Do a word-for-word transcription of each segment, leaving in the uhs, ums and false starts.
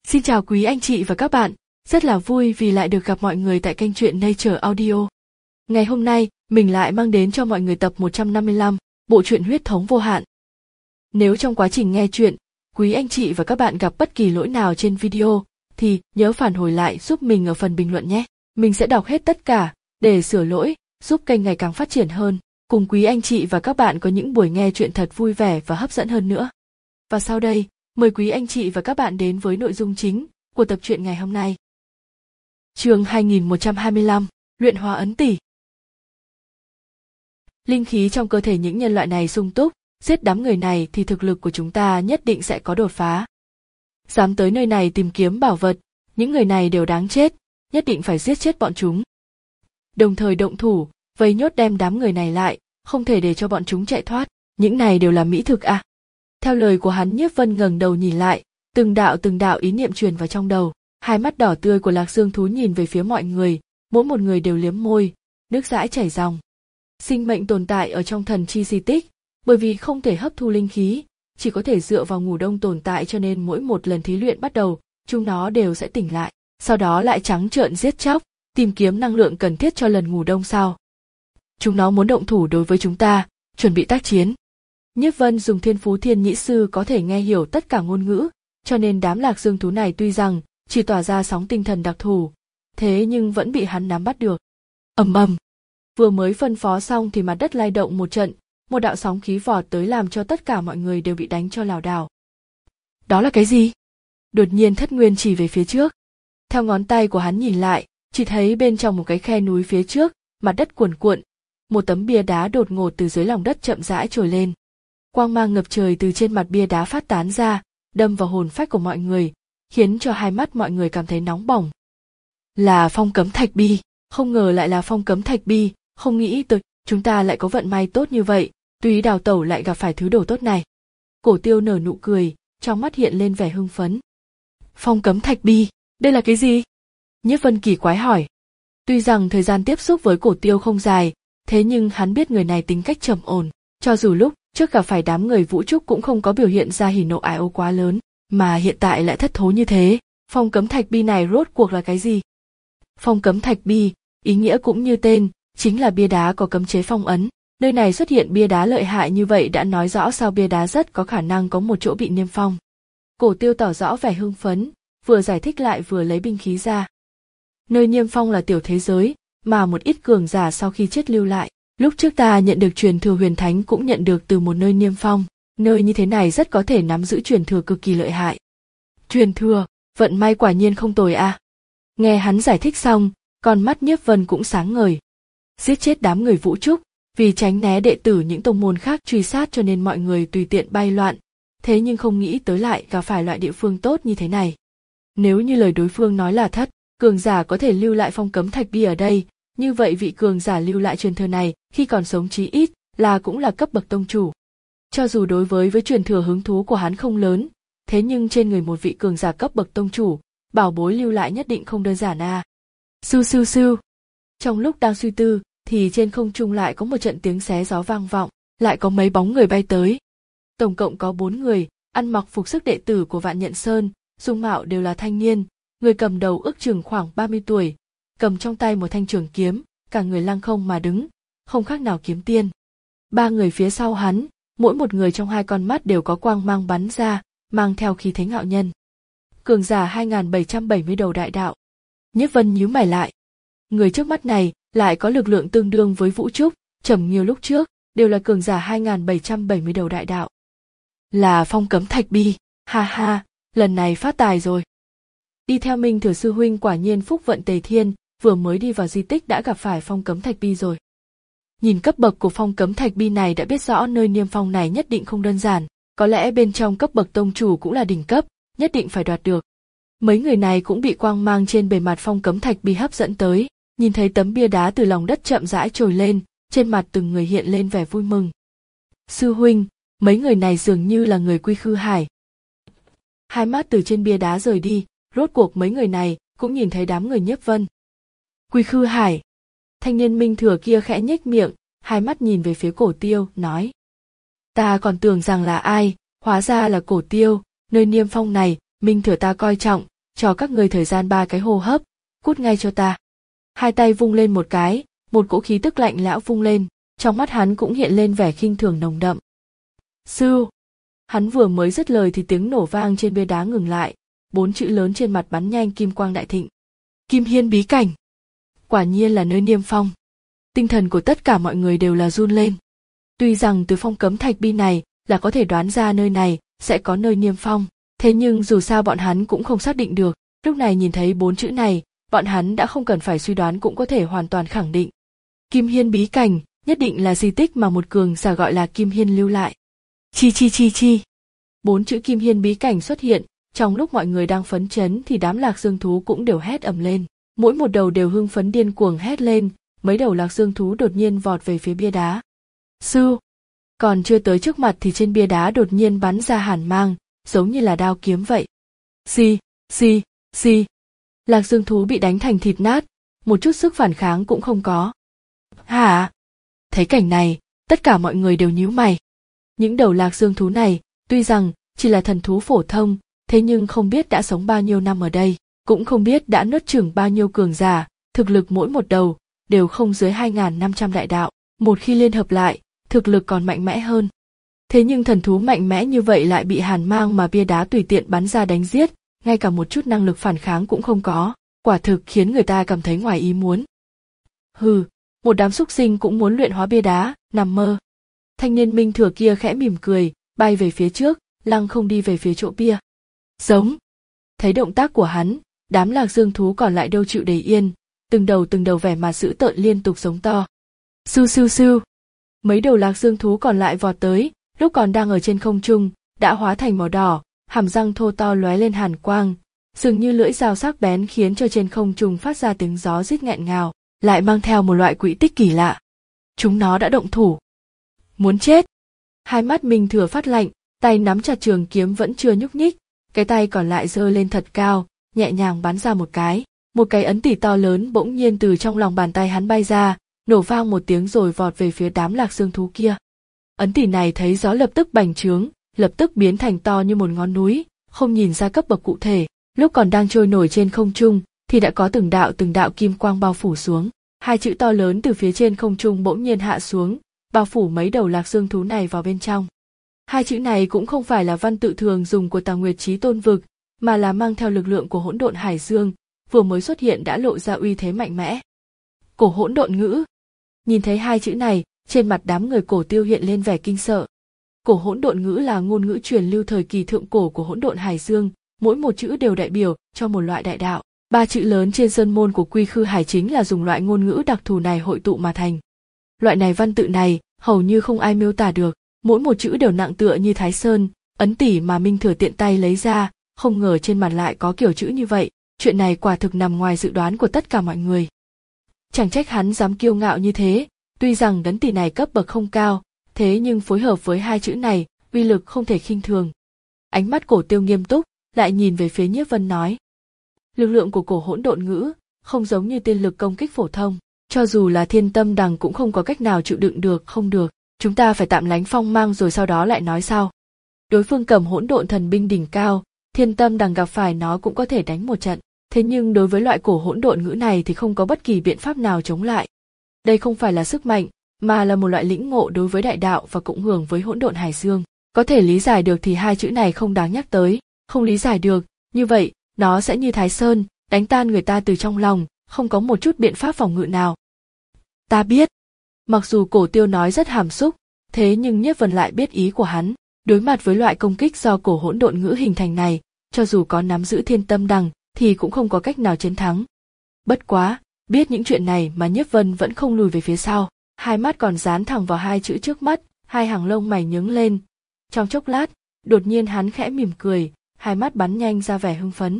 Xin chào quý anh chị và các bạn, rất là vui vì lại được gặp mọi người tại kênh truyện Nature Audio. Ngày hôm nay, mình lại mang đến cho mọi người tập một trăm năm mươi lăm, bộ truyện Huyết thống vô hạn. Nếu trong quá trình nghe truyện, quý anh chị và các bạn gặp bất kỳ lỗi nào trên video, thì nhớ phản hồi lại giúp mình ở phần bình luận nhé. Mình sẽ đọc hết tất cả, để sửa lỗi, giúp kênh ngày càng phát triển hơn, cùng quý anh chị và các bạn có những buổi nghe truyện thật vui vẻ và hấp dẫn hơn nữa. Và sau đây, mời quý anh chị và các bạn đến với nội dung chính của tập truyện ngày hôm nay. Chương hai nghìn một trăm hai mươi lăm, luyện hóa ấn tỷ. Linh khí trong cơ thể những nhân loại này sung túc, giết đám người này thì thực lực của chúng ta nhất định sẽ có đột phá. Dám tới nơi này tìm kiếm bảo vật, những người này đều đáng chết, nhất định phải giết chết bọn chúng. Đồng thời động thủ, vây nhốt đem đám người này lại, không thể để cho bọn chúng chạy thoát, những này đều là mỹ thực à. Theo lời của hắn, Nhiếp Vân ngẩng đầu nhìn lại, từng đạo từng đạo ý niệm truyền vào trong đầu, hai mắt đỏ tươi của Lạc Dương thú nhìn về phía mọi người, mỗi một người đều liếm môi, nước dãi chảy ròng. Sinh mệnh tồn tại ở trong thần chi di tích, bởi vì không thể hấp thu linh khí, chỉ có thể dựa vào ngủ đông tồn tại, cho nên mỗi một lần thí luyện bắt đầu, chúng nó đều sẽ tỉnh lại, sau đó lại trắng trợn giết chóc, tìm kiếm năng lượng cần thiết cho lần ngủ đông sau. Chúng nó muốn động thủ đối với chúng ta, chuẩn bị tác chiến. Nhiếp Vân dùng thiên phú thiên nhĩ sư có thể nghe hiểu tất cả ngôn ngữ, cho nên đám Lạc Dương thú này tuy rằng chỉ tỏa ra sóng tinh thần đặc thù, thế nhưng vẫn bị hắn nắm bắt được. Ầm ầm, vừa mới phân phó xong thì mặt đất lay động một trận, một đạo sóng khí vọt tới làm cho tất cả mọi người đều bị đánh cho lảo đảo. Đó là cái gì? Đột nhiên Thất Nguyên chỉ về phía trước. Theo ngón tay của hắn nhìn lại, chỉ thấy bên trong một cái khe núi phía trước, mặt đất cuồn cuộn, một tấm bia đá đột ngột từ dưới lòng đất chậm rãi trồi lên. Quang mang ngập trời từ trên mặt bia đá phát tán ra, đâm vào hồn phách của mọi người, khiến cho hai mắt mọi người cảm thấy nóng bỏng. Là phong cấm thạch bi, không ngờ lại là phong cấm thạch bi, không nghĩ tới chúng ta lại có vận may tốt như vậy, tùy đào tẩu lại gặp phải thứ đồ tốt này. Cổ Tiêu nở nụ cười, trong mắt hiện lên vẻ hưng phấn. Phong cấm thạch bi, đây là cái gì? Nhiếp Vân kỳ quái hỏi. Tuy rằng thời gian tiếp xúc với Cổ Tiêu không dài, thế nhưng hắn biết người này tính cách trầm ổn, cho dù lúc trước gặp phải đám người Vũ Trúc cũng không có biểu hiện ra hỉ nộ ái ố quá lớn, mà hiện tại lại thất thố như thế. Phong cấm thạch bi này rốt cuộc là cái gì? Phong cấm thạch bi, ý nghĩa cũng như tên, chính là bia đá có cấm chế phong ấn. Nơi này xuất hiện bia đá lợi hại như vậy đã nói rõ sao bia đá rất có khả năng có một chỗ bị niêm phong. Cổ Tiêu tỏ rõ vẻ hưng phấn, vừa giải thích lại vừa lấy binh khí ra. Nơi niêm phong là tiểu thế giới, mà một ít cường giả sau khi chết lưu lại. Lúc trước ta nhận được truyền thừa huyền thánh cũng nhận được từ một nơi niêm phong, nơi như thế này rất có thể nắm giữ truyền thừa cực kỳ lợi hại. Truyền thừa, vận may quả nhiên không tồi à. Nghe hắn giải thích xong, con mắt Nhiếp Vân cũng sáng ngời. Giết chết đám người Vũ Trúc, vì tránh né đệ tử những tông môn khác truy sát cho nên mọi người tùy tiện bay loạn, thế nhưng không nghĩ tới lại gặp phải loại địa phương tốt như thế này. Nếu như lời đối phương nói là thất, cường giả có thể lưu lại phong cấm thạch bi ở đây, như vậy vị cường giả lưu lại truyền thừa này khi còn sống chí ít là cũng là cấp bậc tông chủ. Cho dù đối với với truyền thừa hứng thú của hắn không lớn, thế nhưng trên người một vị cường giả cấp bậc tông chủ, bảo bối lưu lại nhất định không đơn giản à. Sưu sưu sưu. Trong lúc đang suy tư, thì trên không trung lại có một trận tiếng xé gió vang vọng, lại có mấy bóng người bay tới. Tổng cộng có bốn người, ăn mặc phục sức đệ tử của Vạn Nhận Sơn, dung mạo đều là thanh niên, người cầm đầu ước chừng khoảng ba mươi tuổi, cầm trong tay một thanh trường kiếm, cả người lăng không mà đứng, không khác nào kiếm tiên. Ba người phía sau hắn, mỗi một người trong hai con mắt đều có quang mang bắn ra, mang theo khí thế ngạo nhân. Cường giả hai nghìn bảy trăm bảy mươi đầu đại đạo. Nhiếp Vân nhíu mày lại. Người trước mắt này lại có lực lượng tương đương với Vũ Trúc, Trầm Nghiêu lúc trước, đều là cường giả hai nghìn bảy trăm bảy mươi đầu đại đạo. Là phong cấm thạch bi, ha ha, lần này phát tài rồi. Đi theo Minh Thừa sư huynh quả nhiên phúc vận tề thiên, vừa mới đi vào di tích đã gặp phải phong cấm thạch bi rồi. Nhìn cấp bậc của phong cấm thạch bi này đã biết rõ nơi niêm phong này nhất định không đơn giản, có lẽ bên trong cấp bậc tông chủ cũng là đỉnh cấp, nhất định phải đoạt được. Mấy người này cũng bị quang mang trên bề mặt phong cấm thạch bi hấp dẫn tới, nhìn thấy tấm bia đá từ lòng đất chậm rãi trồi lên, trên mặt từng người hiện lên vẻ vui mừng. Sư huynh, mấy người này dường như là người Quy Khư Hải. Hai mắt từ trên bia đá rời đi, rốt cuộc mấy người này cũng nhìn thấy đám người Nhiếp Vân. Quy Khư Hải. Thanh niên Minh Thừa kia khẽ nhếch miệng, hai mắt nhìn về phía Cổ Tiêu, nói. Ta còn tưởng rằng là ai, hóa ra là Cổ Tiêu, nơi niêm phong này, Minh Thừa ta coi trọng, cho các ngươi thời gian ba cái hô hấp, cút ngay cho ta. Hai tay vung lên một cái, một cỗ khí tức lạnh lẽo vung lên, trong mắt hắn cũng hiện lên vẻ khinh thường nồng đậm. Sưu! Hắn vừa mới dứt lời thì tiếng nổ vang trên bia đá ngừng lại, bốn chữ lớn trên mặt bắn nhanh kim quang đại thịnh. Kim Hiên bí cảnh! Quả nhiên là nơi niêm phong. Tinh thần của tất cả mọi người đều là run lên. Tuy rằng từ phong cấm thạch bi này là có thể đoán ra nơi này sẽ có nơi niêm phong, thế nhưng dù sao bọn hắn cũng không xác định được. Lúc này nhìn thấy bốn chữ này, bọn hắn đã không cần phải suy đoán cũng có thể hoàn toàn khẳng định. Kim Hiên bí cảnh nhất định là di tích mà một cường giả gọi là Kim Hiên lưu lại. Chi chi chi chi. Bốn chữ Kim Hiên bí cảnh xuất hiện, trong lúc mọi người đang phấn chấn thì đám lạc dương thú cũng đều hét ầm lên. Mỗi một đầu đều hưng phấn điên cuồng hét lên, mấy đầu lạc dương thú đột nhiên vọt về phía bia đá. Sư! Còn chưa tới trước mặt thì trên bia đá đột nhiên bắn ra hàn mang, giống như là đao kiếm vậy. Xì, xì, xì. Lạc dương thú bị đánh thành thịt nát, một chút sức phản kháng cũng không có. Hả? Thấy cảnh này, tất cả mọi người đều nhíu mày. Những đầu lạc dương thú này, tuy rằng chỉ là thần thú phổ thông, thế nhưng không biết đã sống bao nhiêu năm ở đây, cũng không biết đã nuốt chửng bao nhiêu cường giả, thực lực mỗi một đầu đều không dưới hai nghìn năm trăm đại đạo, một khi liên hợp lại, thực lực còn mạnh mẽ hơn. Thế nhưng thần thú mạnh mẽ như vậy lại bị hàn mang mà bia đá tùy tiện bắn ra đánh giết, ngay cả một chút năng lực phản kháng cũng không có, quả thực khiến người ta cảm thấy ngoài ý muốn. Hừ, một đám súc sinh cũng muốn luyện hóa bia đá, nằm mơ. Thanh niên Minh Thừa kia khẽ mỉm cười, bay về phía trước, lăng không đi về phía chỗ bia. Giống. Thấy động tác của hắn, đám lạc dương thú còn lại đâu chịu để yên, từng đầu từng đầu vẻ mặt dữ tợn liên tục giống to. Sưu sưu sưu. Mấy đầu lạc dương thú còn lại vọt tới, lúc còn đang ở trên không trung, đã hóa thành màu đỏ, hàm răng thô to lóe lên hàn quang, dường như lưỡi dao sắc bén khiến cho trên không trung phát ra tiếng gió rít nghẹn ngào, lại mang theo một loại quỹ tích kỳ lạ. Chúng nó đã động thủ. Muốn chết. Hai mắt Minh Thừa phát lạnh, tay nắm chặt trường kiếm vẫn chưa nhúc nhích, cái tay còn lại giơ lên thật cao, nhẹ nhàng bắn ra một cái, một cái ấn tỷ to lớn bỗng nhiên từ trong lòng bàn tay hắn bay ra, nổ vang một tiếng rồi vọt về phía đám lạc dương thú kia. Ấn tỷ này thấy gió lập tức bành trướng, lập tức biến thành to như một ngọn núi, không nhìn ra cấp bậc cụ thể, lúc còn đang trôi nổi trên không trung thì đã có từng đạo từng đạo kim quang bao phủ xuống, hai chữ to lớn từ phía trên không trung bỗng nhiên hạ xuống, bao phủ mấy đầu lạc dương thú này vào bên trong. Hai chữ này cũng không phải là văn tự thường dùng của Tà Nguyệt Chí Tôn vực, mà là mang theo lực lượng của hỗn độn hải dương, vừa mới xuất hiện đã lộ ra uy thế mạnh mẽ. Cổ hỗn độn ngữ. Nhìn thấy hai chữ này, trên mặt đám người Cổ Tiêu hiện lên vẻ kinh sợ. Cổ hỗn độn ngữ là ngôn ngữ truyền lưu thời kỳ thượng cổ của hỗn độn hải dương, mỗi một chữ đều đại biểu cho một loại đại đạo. Ba chữ lớn trên sơn môn của Quy Khư Hải chính là dùng loại ngôn ngữ đặc thù này hội tụ mà thành. Loại này văn tự này hầu như không ai miêu tả được, mỗi một chữ đều nặng tựa như Thái Sơn, ấn tỷ mà Minh Thừa tiện tay lấy ra, không ngờ trên mặt lại có kiểu chữ như vậy, chuyện này quả thực nằm ngoài dự đoán của tất cả mọi người. Chẳng trách hắn dám kiêu ngạo như thế, tuy rằng ấn tỷ này cấp bậc không cao, thế nhưng phối hợp với hai chữ này, uy lực không thể khinh thường. Ánh mắt Cổ Tiêu nghiêm túc, lại nhìn về phía Nhiếp Vân nói. Lực lượng của cổ hỗn độn ngữ không giống như tiên lực công kích phổ thông, cho dù là Thiên Tâm Đằng cũng không có cách nào chịu đựng được, không được, chúng ta phải tạm lánh phong mang rồi sau đó lại nói sau. Đối phương cầm hỗn độn thần binh đỉnh cao, Thiên Tâm Đằng gặp phải nó cũng có thể đánh một trận, thế nhưng đối với loại cổ hỗn độn ngữ này thì không có bất kỳ biện pháp nào chống lại. Đây không phải là sức mạnh, mà là một loại lĩnh ngộ đối với đại đạo và cộng hưởng với hỗn độn hải dương. Có thể lý giải được thì hai chữ này không đáng nhắc tới, không lý giải được, như vậy, nó sẽ như Thái Sơn, đánh tan người ta từ trong lòng, không có một chút biện pháp phòng ngự nào. Ta biết. Mặc dù Cổ Tiêu nói rất hàm xúc, thế nhưng Nhiếp Vân lại biết ý của hắn, đối mặt với loại công kích do cổ hỗn độn ngữ hình thành này, cho dù có nắm giữ Thiên Tâm Đằng thì cũng không có cách nào chiến thắng. Bất quá, biết những chuyện này mà Nhiếp Vân vẫn không lùi về phía sau, hai mắt còn dán thẳng vào hai chữ trước mắt, hai hàng lông mày nhướng lên. Trong chốc lát, đột nhiên hắn khẽ mỉm cười, hai mắt bắn nhanh ra vẻ hưng phấn.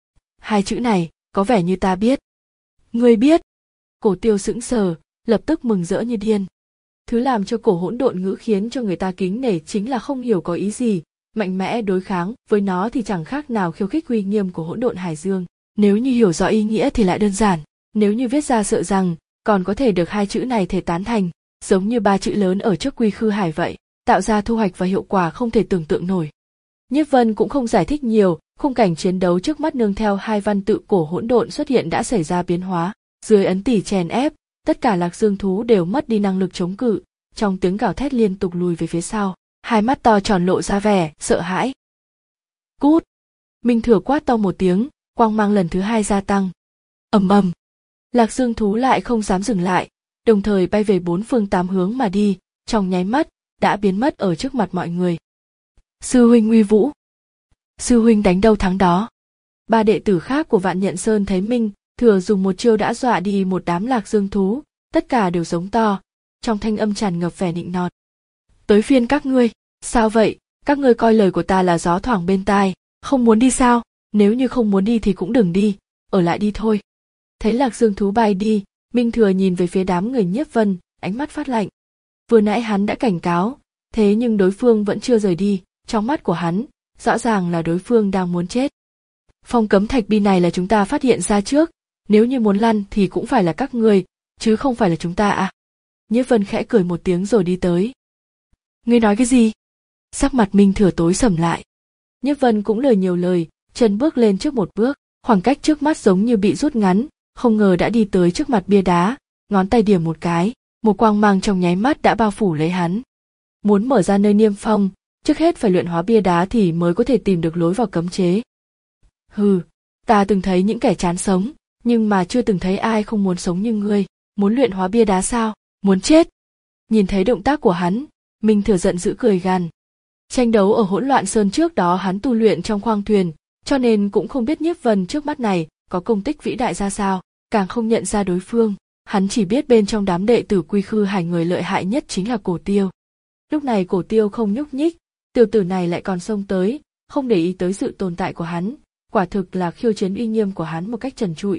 Hai chữ này, có vẻ như ta biết. Ngươi biết? Cổ Tiêu sững sờ, lập tức mừng rỡ như điên. Thứ làm cho cổ hỗn độn ngữ khiến cho người ta kính nể chính là không hiểu có ý gì, mạnh mẽ đối kháng với nó thì chẳng khác nào khiêu khích uy nghiêm của hỗn độn hải dương. Nếu như hiểu rõ ý nghĩa thì lại đơn giản, nếu như viết ra sợ rằng còn có thể được hai chữ này thể tán thành, giống như ba chữ lớn ở trước Quy Khư Hải vậy, tạo ra thu hoạch và hiệu quả không thể tưởng tượng nổi. Nhiếp Vân cũng không giải thích nhiều, Khung cảnh chiến đấu trước mắt nương theo hai văn tự cổ hỗn độn xuất hiện đã xảy ra biến hóa. Dưới ấn tỷ chèn ép, tất cả Lạc Dương thú đều mất đi năng lực chống cự, trong tiếng gào thét liên tục lùi về phía sau, hai mắt to tròn lộ ra vẻ sợ hãi. Cút! Minh Thừa quát to một tiếng, quang mang lần thứ hai gia tăng. Ầm ầm! Lạc Dương thú lại không dám dừng lại, đồng thời bay về bốn phương tám hướng mà đi, trong nháy mắt đã biến mất ở trước mặt mọi người. Sư huynh uy vũ! Sư huynh đánh đâu thắng đó. Ba đệ tử khác của Vạn Nhận Sơn thấy Minh Thừa dùng một chiêu đã dọa đi một đám Lạc Dương thú, tất cả đều giống to, trong thanh âm tràn ngập vẻ nịnh nọt. Tới phiên các ngươi, sao vậy, các ngươi coi lời của ta là gió thoảng bên tai, không muốn đi sao, nếu như không muốn đi thì cũng đừng đi, ở lại đi thôi. Thấy Lạc Dương thú bay đi, Minh Thừa nhìn về phía đám người Nhiếp Vân, ánh mắt phát lạnh. Vừa nãy hắn đã cảnh cáo, thế nhưng đối phương vẫn chưa rời đi, trong mắt của hắn, rõ ràng là đối phương đang muốn chết. Phong cấm thạch bi này là chúng ta phát hiện ra trước, nếu như muốn lăn thì cũng phải là các ngươi, chứ không phải là chúng ta à. Nhiếp Vân khẽ cười một tiếng rồi đi tới. Ngươi nói cái gì? Sắc mặt Minh Thừa tối sầm lại. Nhiếp Vân cũng lời nhiều lời, chân bước lên trước một bước, khoảng cách trước mắt giống như bị rút ngắn, không ngờ đã đi tới trước mặt bia đá, ngón tay điểm một cái, một quang mang trong nháy mắt đã bao phủ lấy hắn. Muốn mở ra nơi niêm phong, trước hết phải luyện hóa bia đá thì mới có thể tìm được lối vào cấm chế. Hừ, ta từng thấy những kẻ chán sống, nhưng mà chưa từng thấy ai không muốn sống như ngươi, muốn luyện hóa bia đá sao, muốn chết. Nhìn thấy động tác của hắn, Minh Thừa giận dữ cười gằn. Tranh đấu ở Hỗn Loạn Sơn trước đó hắn tu luyện trong khoang thuyền, cho nên cũng không biết Nhiếp Vân trước mắt này có công tích vĩ đại ra sao, càng không nhận ra đối phương, hắn chỉ biết bên trong đám đệ tử Quy Khư Hải người lợi hại nhất chính là Cổ Tiêu. Lúc này Cổ Tiêu không nhúc nhích, tiểu tử này lại còn xông tới, không để ý tới sự tồn tại của hắn, quả thực là khiêu chiến uy nghiêm của hắn một cách trần trụi.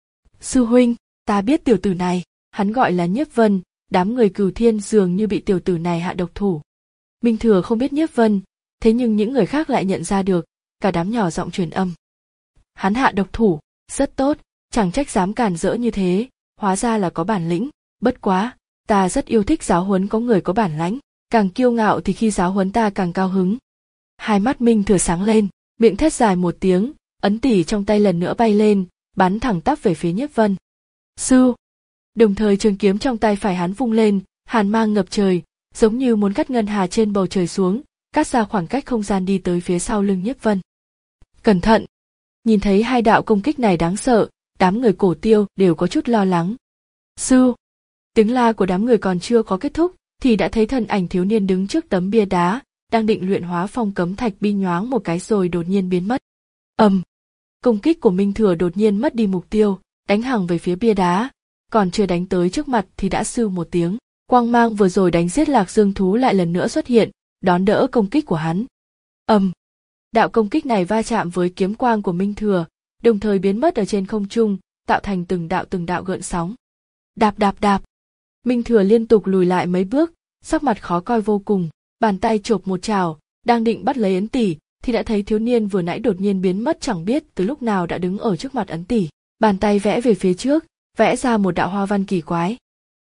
Sư huynh, ta biết tiểu tử này, hắn gọi là Nhiếp Vân, đám người Cửu Thiên dường như bị tiểu tử này hạ độc thủ. Minh Thừa không biết Nhiếp Vân, thế nhưng những người khác lại nhận ra được, cả đám nhỏ giọng truyền âm. Hắn hạ độc thủ, rất tốt, chẳng trách dám cản rỡ như thế, hóa ra là có bản lĩnh, bất quá, ta rất yêu thích giáo huấn có người có bản lãnh, càng kiêu ngạo thì khi giáo huấn ta càng cao hứng. Hai mắt Minh Thừa sáng lên, miệng thét dài một tiếng, ấn tỷ trong tay lần nữa bay lên, bắn thẳng tắp về phía Nhiếp Vân. Sư! Đồng thời trường kiếm trong tay phải hắn vung lên, hàn mang ngập trời, giống như muốn cắt ngân hà trên bầu trời xuống, cắt ra khoảng cách không gian đi tới phía sau lưng Nhiếp Vân. Cẩn thận! Nhìn thấy hai đạo công kích này đáng sợ, đám người Cổ Tiêu đều có chút lo lắng. Sư! Tiếng la của đám người còn chưa có kết thúc, thì đã thấy thân ảnh thiếu niên đứng trước tấm bia đá, đang định luyện hóa phong cấm thạch bi nhoáng một cái rồi đột nhiên biến mất. Ầm! Công kích của Minh Thừa đột nhiên mất đi mục tiêu, đánh hằng về phía bia đá, còn chưa đánh tới trước mặt thì đã sưu một tiếng, quang mang vừa rồi đánh giết Lạc Dương thú lại lần nữa xuất hiện, đón đỡ công kích của hắn. Ầm! Đạo công kích này va chạm với kiếm quang của Minh Thừa, đồng thời biến mất ở trên không trung, tạo thành từng đạo từng đạo gợn sóng. Đạp đạp đạp! Minh Thừa liên tục lùi lại mấy bước, sắc mặt khó coi vô cùng, bàn tay chộp một chảo, đang định bắt lấy ấn tỷ, thì đã thấy thiếu niên vừa nãy đột nhiên biến mất chẳng biết từ lúc nào đã đứng ở trước mặt ấn tỷ, bàn tay vẽ về phía trước, vẽ ra một đạo hoa văn kỳ quái.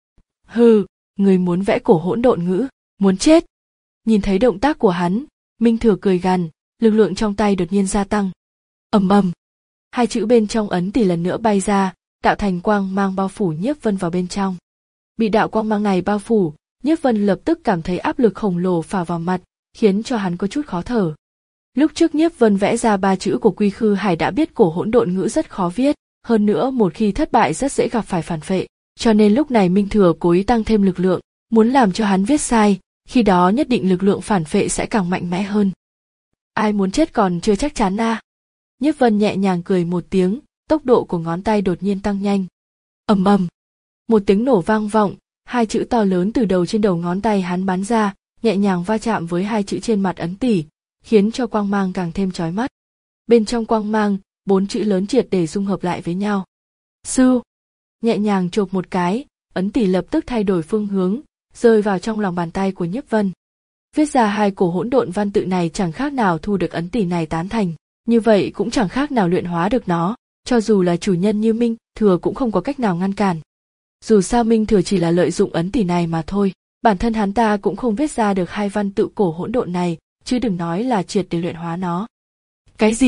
Hừ, người muốn vẽ cổ hỗn độn ngữ, muốn chết. Nhìn thấy động tác của hắn, Minh Thừa cười gằn, lực lượng trong tay đột nhiên gia tăng. Ầm ầm, hai chữ bên trong ấn tỷ lần nữa bay ra, tạo thành quang mang bao phủ Nhiếp Vân vào bên trong. Bị đạo quang mang này bao phủ, Nhiếp Vân lập tức cảm thấy áp lực khổng lồ phả vào mặt, khiến cho hắn có chút khó thở. Lúc trước Nhiếp Vân vẽ ra ba chữ của Quy Khư Hải đã biết cổ hỗn độn ngữ rất khó viết, hơn nữa một khi thất bại rất dễ gặp phải phản phệ, cho nên lúc này Minh Thừa cố ý tăng thêm lực lượng, muốn làm cho hắn viết sai, khi đó nhất định lực lượng phản phệ sẽ càng mạnh mẽ hơn. Ai muốn chết còn chưa chắc chắn à? Nhiếp Vân nhẹ nhàng cười một tiếng, tốc độ của ngón tay đột nhiên tăng nhanh. Ầm ầm, một tiếng nổ vang vọng, hai chữ to lớn từ đầu trên đầu ngón tay hắn bắn ra, nhẹ nhàng va chạm với hai chữ trên mặt ấn tỷ, khiến cho quang mang càng thêm chói mắt. Bên trong quang mang, bốn chữ lớn triệt để dung hợp lại với nhau. Sư! Nhẹ nhàng chộp một cái, ấn tỷ lập tức thay đổi phương hướng, rơi vào trong lòng bàn tay của Nhiếp Vân. Viết ra hai cổ hỗn độn văn tự này chẳng khác nào thu được ấn tỷ này tán thành, như vậy cũng chẳng khác nào luyện hóa được nó, cho dù là chủ nhân như Minh Thừa cũng không có cách nào ngăn cản. Dù sao Minh Thừa chỉ là lợi dụng ấn tỷ này mà thôi, bản thân hắn ta cũng không viết ra được hai văn tự cổ hỗn độn này, chứ đừng nói là triệt để luyện hóa nó. Cái gì?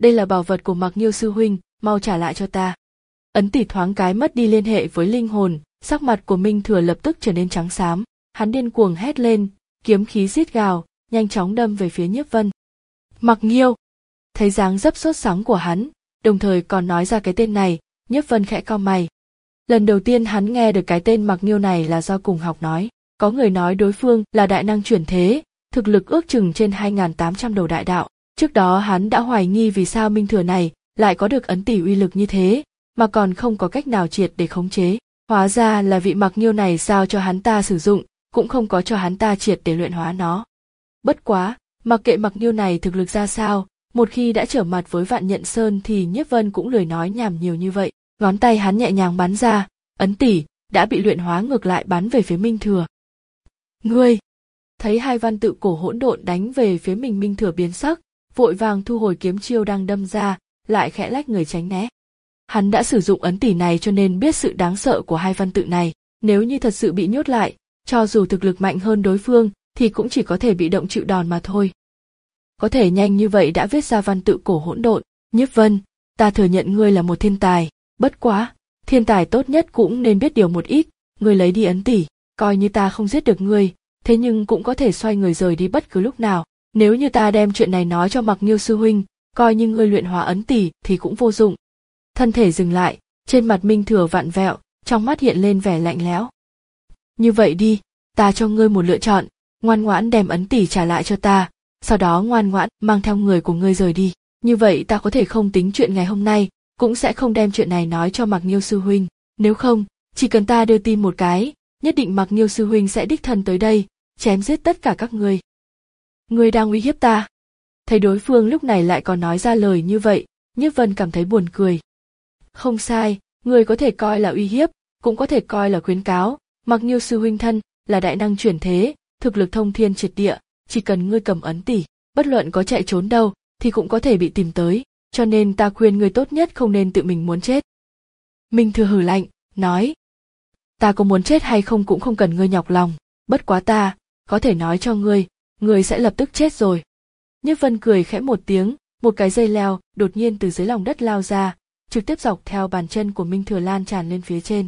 đây là bảo vật của Mặc Nghiêu sư huynh, mau trả lại cho ta. Ấn tỷ thoáng cái mất đi liên hệ với linh hồn, sắc mặt của Minh Thừa lập tức trở nên trắng xám, hắn điên cuồng hét lên, kiếm khí rít gào, nhanh chóng đâm về phía Nhiếp Vân. Mặc Nghiêu! Thấy dáng dấp sốt sắng của hắn, đồng thời còn nói ra cái tên này, Nhiếp Vân khẽ cau mày. Lần đầu tiên hắn nghe được cái tên Mặc Nghiêu này là do cùng học nói, có người nói đối phương là đại năng chuyển thế, thực lực ước chừng trên hai nghìn tám trăm đầu đại đạo. Trước đó hắn đã hoài nghi vì sao Minh Thừa này lại có được ấn tỷ uy lực như thế, mà còn không có cách nào triệt để khống chế. Hóa ra là vị Mặc Nghiêu này giao cho hắn ta sử dụng, cũng không có cho hắn ta triệt để luyện hóa nó. Bất quá, mặc kệ Mặc Nghiêu này thực lực ra sao, một khi đã trở mặt với Vạn Nhận Sơn thì Nhiếp Vân cũng lười nói nhảm nhiều như vậy. Ngón tay hắn nhẹ nhàng bắn ra, ấn tỷ đã bị luyện hóa ngược lại bắn về phía Minh Thừa. Ngươi! Thấy hai văn tự cổ hỗn độn đánh về phía mình, Minh Thừa biến sắc, vội vàng thu hồi kiếm chiêu đang đâm ra, lại khẽ lách người tránh né. Hắn đã sử dụng ấn tỷ này cho nên biết sự đáng sợ của hai văn tự này, nếu như thật sự bị nhốt lại, cho dù thực lực mạnh hơn đối phương thì cũng chỉ có thể bị động chịu đòn mà thôi. Có thể nhanh như vậy đã viết ra văn tự cổ hỗn độn, Nhiếp Vân, ta thừa nhận ngươi là một thiên tài, bất quá, thiên tài tốt nhất cũng nên biết điều một ít, ngươi lấy đi ấn tỷ, coi như ta không giết được ngươi, thế nhưng cũng có thể xoay người rời đi bất cứ lúc nào. Nếu như ta đem chuyện này nói cho Mặc Nghiêu sư huynh, coi như ngươi luyện hóa ấn tỷ thì cũng vô dụng. Thân thể dừng lại, trên mặt Minh Thừa vặn vẹo, trong mắt hiện lên vẻ lạnh lẽo. Như vậy đi, ta cho ngươi một lựa chọn, ngoan ngoãn đem ấn tỷ trả lại cho ta, sau đó ngoan ngoãn mang theo người của ngươi rời đi. Như vậy ta có thể không tính chuyện ngày hôm nay, cũng sẽ không đem chuyện này nói cho Mặc Nghiêu sư huynh. Nếu không, chỉ cần ta đưa tin một cái, nhất định Mặc Nghiêu sư huynh sẽ đích thân tới đây, chém giết tất cả các ngươi. Ngươi đang uy hiếp ta. Thấy đối phương lúc này lại còn nói ra lời như vậy, Nhiếp Vân cảm thấy buồn cười. Không sai, ngươi có thể coi là uy hiếp, cũng có thể coi là khuyến cáo. Mặc Nghiêu sư huynh thân là đại năng chuyển thế, thực lực thông thiên triệt địa, chỉ cần ngươi cầm ấn tỷ, bất luận có chạy trốn đâu thì cũng có thể bị tìm tới, cho nên ta khuyên ngươi tốt nhất không nên tự mình muốn chết. Minh Thừa hừ lạnh, nói, ta có muốn chết hay không cũng không cần ngươi nhọc lòng, bất quá ta có thể nói cho ngươi, ngươi sẽ lập tức chết rồi. Nhiếp Vân cười khẽ một tiếng, một cái dây leo đột nhiên từ dưới lòng đất lao ra, trực tiếp dọc theo bàn chân của Minh Thừa lan tràn lên phía trên.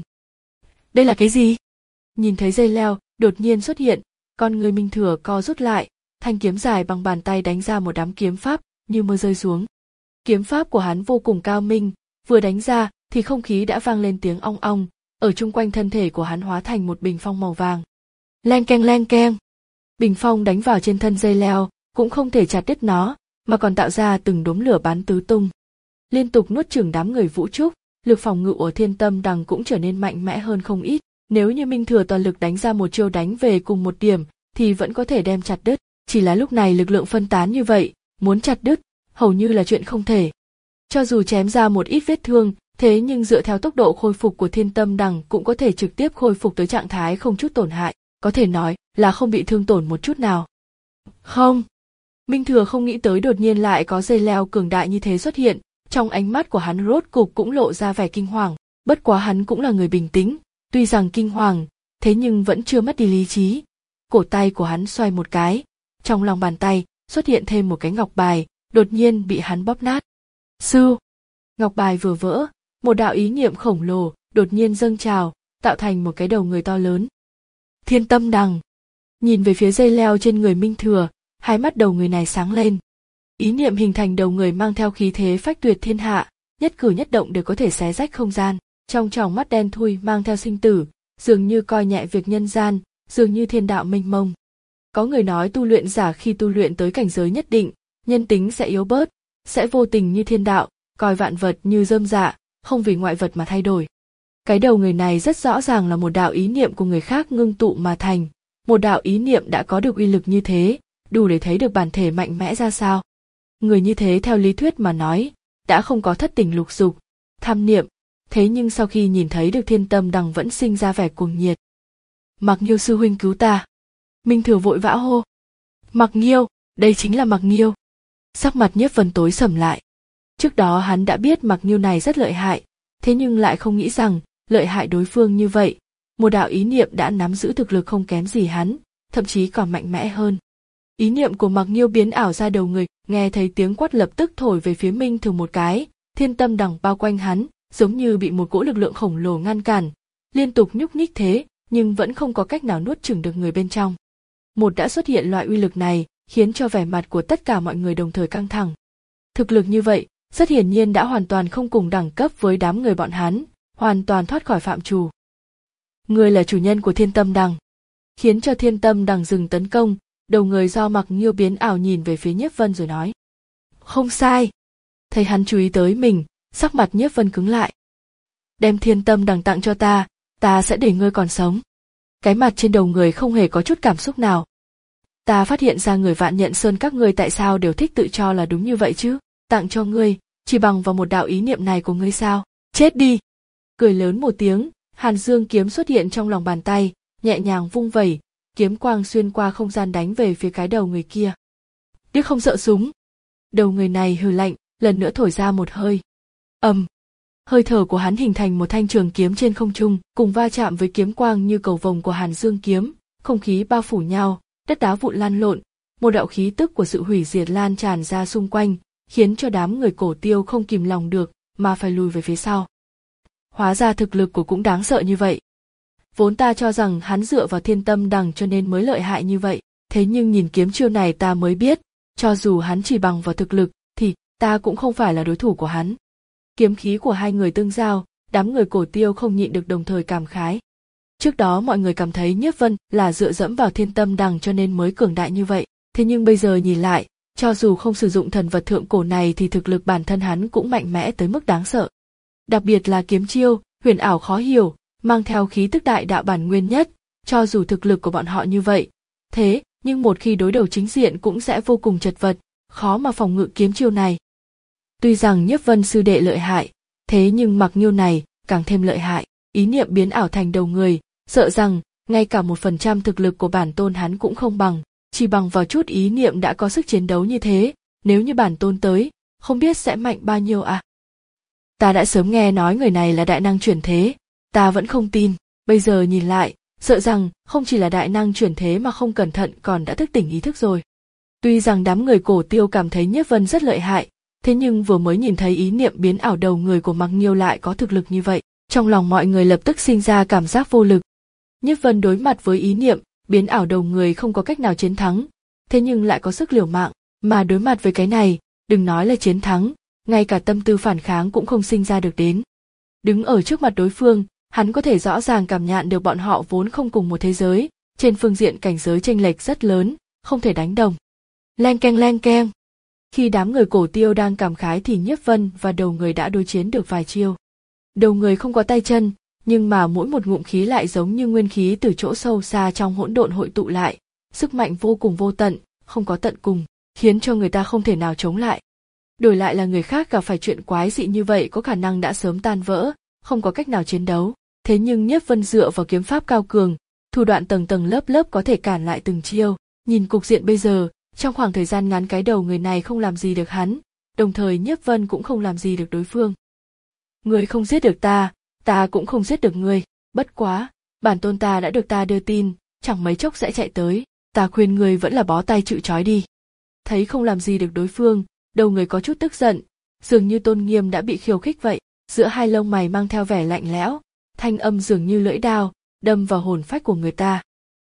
Đây là cái gì? Nhìn thấy dây leo đột nhiên xuất hiện, con người Minh Thừa co rút lại, thanh kiếm dài bằng bàn tay đánh ra một đám kiếm pháp như mưa rơi xuống. Kiếm pháp của hắn vô cùng cao minh, vừa đánh ra thì không khí đã vang lên tiếng ong ong, ở chung quanh thân thể của hắn hóa thành một bình phong màu vàng. Leng keng leng keng. Bình phong đánh vào trên thân dây leo, cũng không thể chặt đứt nó, mà còn tạo ra từng đốm lửa bắn tứ tung. Liên tục nuốt chửng đám người Vũ Trúc, lực phòng ngự của Thiên Tâm Đằng cũng trở nên mạnh mẽ hơn không ít. Nếu như Minh Thừa toàn lực đánh ra một chiêu đánh về cùng một điểm, thì vẫn có thể đem chặt đứt. Chỉ là lúc này lực lượng phân tán như vậy, muốn chặt đứt, hầu như là chuyện không thể. Cho dù chém ra một ít vết thương, thế nhưng dựa theo tốc độ khôi phục của Thiên Tâm Đằng cũng có thể trực tiếp khôi phục tới trạng thái không chút tổn hại, có thể nói là không bị thương tổn một chút nào. Không! Minh Thừa không nghĩ tới đột nhiên lại có dây leo cường đại như thế xuất hiện, trong ánh mắt của hắn rốt cục cũng lộ ra vẻ kinh hoàng, bất quá hắn cũng là người bình tĩnh, tuy rằng kinh hoàng, thế nhưng vẫn chưa mất đi lý trí. Cổ tay của hắn xoay một cái, trong lòng bàn tay xuất hiện thêm một cái ngọc bài, đột nhiên bị hắn bóp nát. Sư! Ngọc bài vừa vỡ, một đạo ý niệm khổng lồ đột nhiên dâng trào, tạo thành một cái đầu người to lớn. Thiên Tâm Đằng! Nhìn về phía dây leo trên người Minh Thừa, hai mắt đầu người này sáng lên. Ý niệm hình thành đầu người mang theo khí thế phách tuyệt thiên hạ, nhất cử nhất động đều có thể xé rách không gian. Trong tròng mắt đen thui mang theo sinh tử, dường như coi nhẹ việc nhân gian, dường như thiên đạo mênh mông. Có người nói tu luyện giả khi tu luyện tới cảnh giới nhất định, nhân tính sẽ yếu bớt, sẽ vô tình như thiên đạo, coi vạn vật như rơm rạ, không vì ngoại vật mà thay đổi. Cái đầu người này rất rõ ràng là một đạo ý niệm của người khác ngưng tụ mà thành, một đạo ý niệm đã có được uy lực như thế, đủ để thấy được bản thể mạnh mẽ ra sao. Người như thế theo lý thuyết mà nói, đã không có thất tình lục dục, tham niệm, thế nhưng sau khi nhìn thấy được Thiên Tâm Đằng vẫn sinh ra vẻ cuồng nhiệt. Mặc Nghiêu sư huynh cứu ta! Minh Thừa vội vã hô. Mặc Nghiêu, đây chính là Mặc Nghiêu. Sắc mặt Nhiếp Vân tối sầm lại. Trước đó hắn đã biết Mặc Nghiêu này rất lợi hại, thế nhưng lại không nghĩ rằng lợi hại đối phương như vậy. Một đạo ý niệm đã nắm giữ thực lực không kém gì hắn, thậm chí còn mạnh mẽ hơn. Ý niệm của Mạc Nghiêu biến ảo ra đầu người, nghe thấy tiếng quát lập tức thổi về phía Minh Thường một cái, thiên tâm đằng bao quanh hắn, giống như bị một cỗ lực lượng khổng lồ ngăn cản, liên tục nhúc nhích thế, nhưng vẫn không có cách nào nuốt chửng được người bên trong. Một đã xuất hiện loại uy lực này, khiến cho vẻ mặt của tất cả mọi người đồng thời căng thẳng. Thực lực như vậy, rất hiển nhiên đã hoàn toàn không cùng đẳng cấp với đám người bọn hắn, hoàn toàn thoát khỏi phạm trù. Ngươi là chủ nhân của thiên tâm đằng. Khiến cho thiên tâm đằng dừng tấn công, đầu người do Mạc Nghiêu biến ảo nhìn về phía Nhiếp Vân rồi nói. Không sai. Thấy hắn chú ý tới mình, sắc mặt Nhiếp Vân cứng lại. Đem thiên tâm đằng tặng cho ta, ta sẽ để ngươi còn sống. Cái mặt trên đầu người không hề có chút cảm xúc nào. Ta phát hiện ra người Vạn Nhận Sơn các ngươi tại sao đều thích tự cho là đúng như vậy chứ, tặng cho ngươi, chỉ bằng vào một đạo ý niệm này của ngươi sao, chết đi. Cười lớn một tiếng, Hàn Dương kiếm xuất hiện trong lòng bàn tay, nhẹ nhàng vung vẩy, kiếm quang xuyên qua không gian đánh về phía cái đầu người kia. Tiếc không sợ súng. Đầu người này hừ lạnh, lần nữa thổi ra một hơi. Ầm. Um. Hơi thở của hắn hình thành một thanh trường kiếm trên không trung, cùng va chạm với kiếm quang như cầu vồng của Hàn Dương kiếm, không khí bao phủ nhau, đất đá vụn lan lộn, một đạo khí tức của sự hủy diệt lan tràn ra xung quanh, khiến cho đám người Cổ Tiêu không kìm lòng được mà phải lùi về phía sau. Hóa ra thực lực của cũng đáng sợ như vậy. Vốn ta cho rằng hắn dựa vào thiên tâm đằng cho nên mới lợi hại như vậy, thế nhưng nhìn kiếm chiêu này ta mới biết, cho dù hắn chỉ bằng vào thực lực, thì ta cũng không phải là đối thủ của hắn. Kiếm khí của hai người tương giao, đám người Cổ Tiêu không nhịn được đồng thời cảm khái. Trước đó mọi người cảm thấy Nhiếp Vân là dựa dẫm vào thiên tâm đằng cho nên mới cường đại như vậy, thế nhưng bây giờ nhìn lại, cho dù không sử dụng thần vật thượng cổ này thì thực lực bản thân hắn cũng mạnh mẽ tới mức đáng sợ. Đặc biệt là kiếm chiêu, huyền ảo khó hiểu, mang theo khí tức đại đạo bản nguyên nhất, cho dù thực lực của bọn họ như vậy, thế nhưng một khi đối đầu chính diện cũng sẽ vô cùng chật vật, khó mà phòng ngự kiếm chiêu này. Tuy rằng Nhiếp Vân sư đệ lợi hại, thế nhưng Mạc Nghiêu này càng thêm lợi hại, ý niệm biến ảo thành đầu người, sợ rằng ngay cả một phần trăm thực lực của bản tôn hắn cũng không bằng, chỉ bằng vào chút ý niệm đã có sức chiến đấu như thế, nếu như bản tôn tới, không biết sẽ mạnh bao nhiêu à. Ta đã sớm nghe nói người này là đại năng chuyển thế, ta vẫn không tin, bây giờ nhìn lại, sợ rằng không chỉ là đại năng chuyển thế mà không cẩn thận còn đã thức tỉnh ý thức rồi. Tuy rằng đám người Cổ Tiêu cảm thấy Nhiếp Vân rất lợi hại, thế nhưng vừa mới nhìn thấy ý niệm biến ảo đầu người của Mạc Nghiêu lại có thực lực như vậy, trong lòng mọi người lập tức sinh ra cảm giác vô lực. Nhiếp Vân đối mặt với ý niệm biến ảo đầu người không có cách nào chiến thắng, thế nhưng lại có sức liều mạng, mà đối mặt với cái này, đừng nói là chiến thắng, ngay cả tâm tư phản kháng cũng không sinh ra được đến. Đứng ở trước mặt đối phương, hắn có thể rõ ràng cảm nhận được bọn họ vốn không cùng một thế giới, trên phương diện cảnh giới chênh lệch rất lớn, không thể đánh đồng. Leng keng leng keng. Khi đám người Cổ Tiêu đang cảm khái thì Nhiếp Vân và đầu người đã đối chiến được vài chiêu. Đầu người không có tay chân, nhưng mà mỗi một ngụm khí lại giống như nguyên khí từ chỗ sâu xa trong hỗn độn hội tụ lại, sức mạnh vô cùng vô tận, không có tận cùng, khiến cho người ta không thể nào chống lại. Đổi lại là người khác gặp phải chuyện quái dị như vậy có khả năng đã sớm tan vỡ, không có cách nào chiến đấu. Thế nhưng Nhiếp Vân dựa vào kiếm pháp cao cường, thủ đoạn tầng tầng lớp lớp có thể cản lại từng chiêu. Nhìn cục diện bây giờ, trong khoảng thời gian ngắn cái đầu người này không làm gì được hắn, đồng thời Nhiếp Vân cũng không làm gì được đối phương. Ngươi không giết được ta, ta cũng không giết được ngươi, bất quá, bản tôn ta đã được ta đưa tin, chẳng mấy chốc sẽ chạy tới, ta khuyên ngươi vẫn là bó tay chịu trói đi. Thấy không làm gì được đối phương, đầu người có chút tức giận, dường như tôn nghiêm đã bị khiêu khích vậy, giữa hai lông mày mang theo vẻ lạnh lẽo, thanh âm dường như lưỡi đao, đâm vào hồn phách của người ta.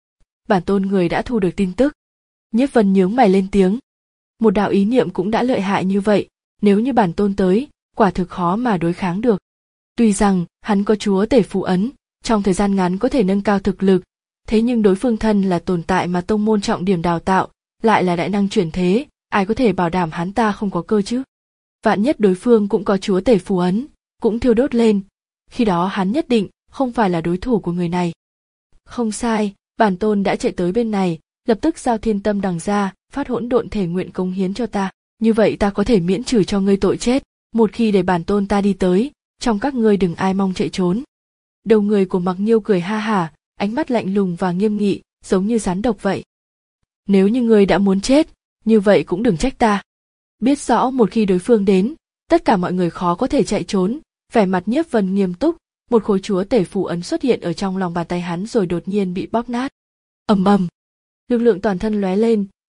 Bản tôn người đã thu được tin tức. Nhiếp Vân nhướng mày lên tiếng. Một đạo ý niệm cũng đã lợi hại như vậy, nếu như bản tôn tới, quả thực khó mà đối kháng được. Tuy rằng hắn có chúa tể phù ấn, trong thời gian ngắn có thể nâng cao thực lực, thế nhưng đối phương thân là tồn tại mà tông môn trọng điểm đào tạo, lại là đại năng chuyển thế, ai có thể bảo đảm hắn ta không có cơ chứ? Vạn nhất đối phương cũng có chúa tể phù ấn, cũng thiêu đốt lên, khi đó hắn nhất định không phải là đối thủ của người này. Không sai, bản tôn đã chạy tới bên này, lập tức giao thiên tâm đằng ra, phát hỗn độn thể nguyện cống hiến cho ta, như vậy ta có thể miễn trừ cho ngươi tội chết, một khi để bản tôn ta đi tới, trong các ngươi đừng ai mong chạy trốn. Đầu người của Mạc Nghiêu cười ha hả, ánh mắt lạnh lùng và nghiêm nghị, giống như rắn độc vậy. Nếu như ngươi đã muốn chết, như vậy cũng đừng trách ta. Biết rõ một khi đối phương đến, tất cả mọi người khó có thể chạy trốn, vẻ mặt Nhiếp Vân nghiêm túc, một khối chúa tể phù ấn xuất hiện ở trong lòng bàn tay hắn rồi đột nhiên bị bóp nát. Ầm ầm, lực lượng toàn thân lóe lên,